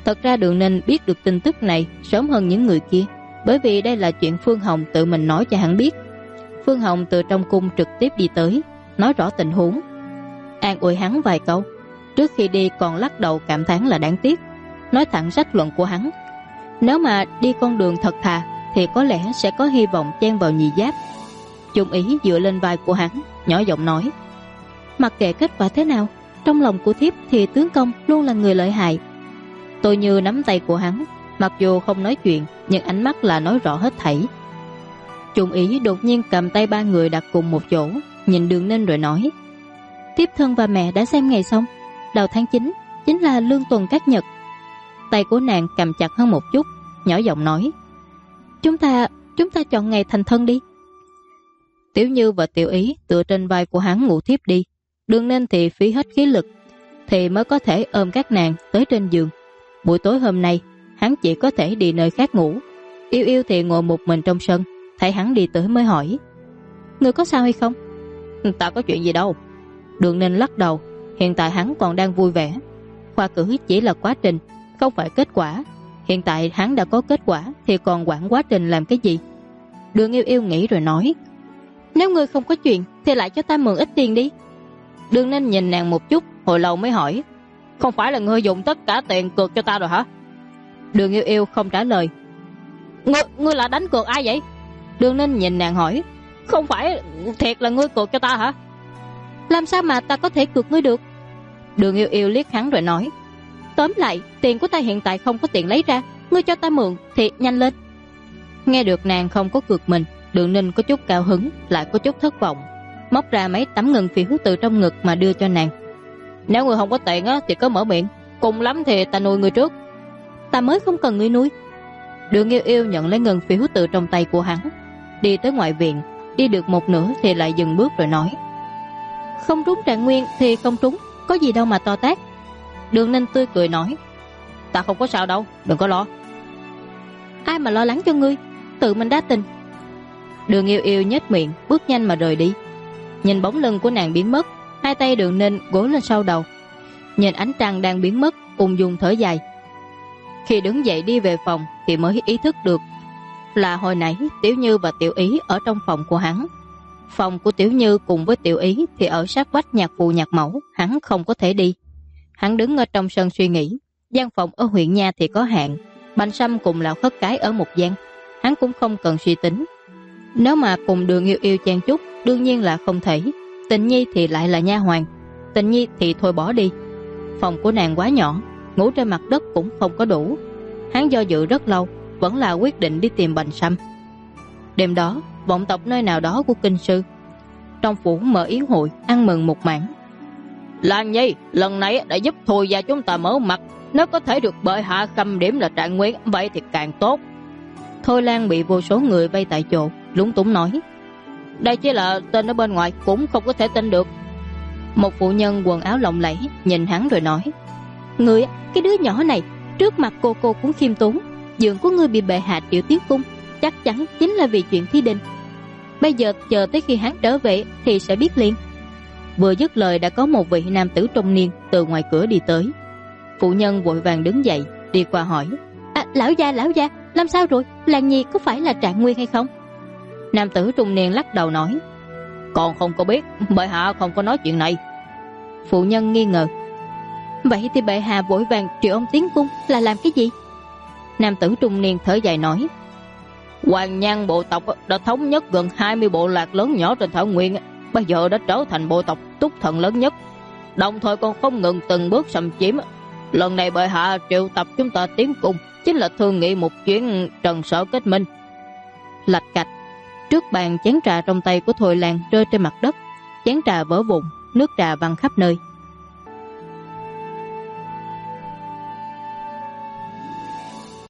S1: Thật ra Đường Ninh biết được tin tức này sớm hơn những người kia, bởi vì đây là chuyện Phương Hồng tự mình nói cho hắn biết. Phương Hồng từ trong cung trực tiếp đi tới, nói rõ tình huống, an ủi hắn vài câu, trước khi đi còn lắc đầu cảm thán là đáng tiếc, nói thẳng sách luận của hắn. Nếu mà đi con đường thật thà thì có lẽ sẽ có hy vọng chen vào nhị giáp. Chung Ý dựa lên vai của hắn, nhỏ giọng nói, mặc kệ kết quả thế nào, trong lòng của thiếp thì tướng công luôn là người lợi hại. Tôi như nắm tay của hắn, mặc dù không nói chuyện nhưng ánh mắt là nói rõ hết thảy. Chung Ý đột nhiên cầm tay ba người đặt cùng một chỗ, nhìn Đường Ninh rồi nói, thiếp thân và mẹ đã xem ngày xong, đầu tháng 9 chính là lương tuần các nhật. Tay của nàng cầm chặt hơn một chút, nhỏ giọng nói, chúng ta chọn ngày thành thân đi. Tiểu Như và Tiểu Ý tựa trên vai của hắn ngủ thiếp đi. Đường Ninh thì phí hết khí lực thì mới có thể ôm các nàng tới trên giường. Buổi tối hôm nay hắn chỉ có thể đi nơi khác ngủ. Yêu Yêu thì ngồi một mình trong sân, thấy hắn đi tới mới hỏi, người có sao hay không?
S2: Ta có chuyện gì đâu.
S1: Đường Ninh lắc đầu, hiện tại hắn còn đang vui vẻ. Khoa cử chỉ là quá trình, không phải kết quả. Hiện tại hắn đã có kết quả thì còn quản quá trình làm cái gì? Đường Yêu Yêu nghĩ rồi nói, nếu ngươi không có chuyện thì lại cho ta mượn ít tiền đi.
S2: Đường Ninh nhìn nàng một chút, hồi lâu mới hỏi, không phải là ngươi dùng tất cả tiền cược cho ta rồi hả?
S1: Đường Yêu Yêu không trả lời.
S2: Ngươi là đánh cược ai vậy?
S1: Đường Ninh nhìn nàng hỏi,
S2: không phải thiệt là ngươi cược cho ta hả?
S1: Làm sao mà ta có thể cược ngươi được? Đường Yêu Yêu liếc hắn rồi nói, tóm lại tiền của ta hiện tại không có tiền lấy ra, ngươi cho ta mượn thì nhanh lên. Nghe được nàng không có cược mình, Đường Ninh có chút cao hứng, lại có chút thất vọng, móc ra mấy tấm ngân phiếu từ trong ngực mà đưa cho nàng.
S2: Nếu ngươi không có tiền á thì cứ mở miệng, cùng lắm thì ta nuôi ngươi trước.
S1: Ta mới không cần ngươi nuôi. Đường Yêu Yêu nhận lấy ngân phiếu từ trong tay của hắn, đi tới ngoại viện, đi được một nửa thì lại dừng bước rồi nói, không trúng trạng nguyên thì không trúng, có gì đâu mà to tát. Đường Ninh tươi cười nói,
S2: ta không có sao đâu, đừng có lo.
S1: Ai mà lo lắng cho ngươi, tự mình đa tình. Đường Yêu Yêu nhếch miệng, bước nhanh mà rời đi. Nhìn bóng lưng của nàng biến mất, hai tay Đường Ninh gối lên sau đầu, nhìn ánh trăng đang biến mất, ung dung thở dài. Khi đứng dậy đi về phòng thì mới ý thức được là hồi nãy Tiểu Như và Tiểu Ý ở trong phòng của hắn. Phòng của Tiểu Như cùng với Tiểu Ý thì ở sát vách nhạc phụ nhạc mẫu, hắn không có thể đi. Hắn đứng ở trong sân suy nghĩ, gian phòng ở huyện nha thì có hạn, Bành Sâm cùng Lão Khất Cái ở một gian, hắn cũng không cần suy tính. Nếu mà cùng Đường Yêu Yêu chen chúc, đương nhiên là không thể. Tình Nhi thì lại là nha hoàn, Tình Nhi thì thôi bỏ đi. Phòng của nàng quá nhỏ, ngủ trên mặt đất cũng không có đủ. Hắn do dự rất lâu, vẫn là quyết định đi tìm Bành Sâm. Đêm đó, vọng tộc nơi nào đó của kinh sư, trong phủ mở yến hội ăn mừng một mảng.
S2: Lan Nhi, lần này đã giúp Thôi gia chúng ta mở mặt, nếu có thể được bệ hạ khâm điểm là trạng nguyên, vậy thì càng tốt.
S1: Thôi Lan bị vô số người vây tại chỗ, lúng túng nói,
S2: đây chỉ là tên ở bên ngoài, cũng không có thể tin được.
S1: Một phụ nhân quần áo lộng lẫy nhìn hắn rồi nói, ngươi, cái đứa nhỏ này, trước mặt cô cũng khiêm tốn, giường của ngươi bị bệ hạ triệu tiến cung, chắc chắn chính là vì chuyện thi đình. Bây giờ chờ tới khi hắn trở về thì sẽ biết liền. Vừa dứt lời đã có một vị nam tử trung niên từ ngoài cửa đi tới. Phụ nhân vội vàng đứng dậy đi qua hỏi, lão gia, làm sao rồi, Lan Nhi có phải là trạng nguyên hay không? Nam tử trung niên lắc đầu nói,
S2: còn không có biết, bệ hạ không có nói chuyện này.
S1: Phụ nhân nghi ngờ, vậy thì bệ hạ vội vàng triệu ông tiến cung là làm cái gì? Nam tử trung niên thở dài nói,
S2: Hoàng Nhan bộ tộc đã thống nhất gần 20 bộ lạc lớn nhỏ trên thảo nguyên, bây giờ đã trở thành bộ tộc túc thần lớn nhất, đồng thời còn không ngừng từng bước xâm chiếm. Lần này bệ hạ triệu tập chúng ta tiến cung chính là thương nghị một chuyến trần sở kết minh.
S1: Lạch cạch, trước bàn chén trà trong tay của Thôi Lan rơi trên mặt đất, chén trà vỡ vụn, nước trà văng khắp nơi.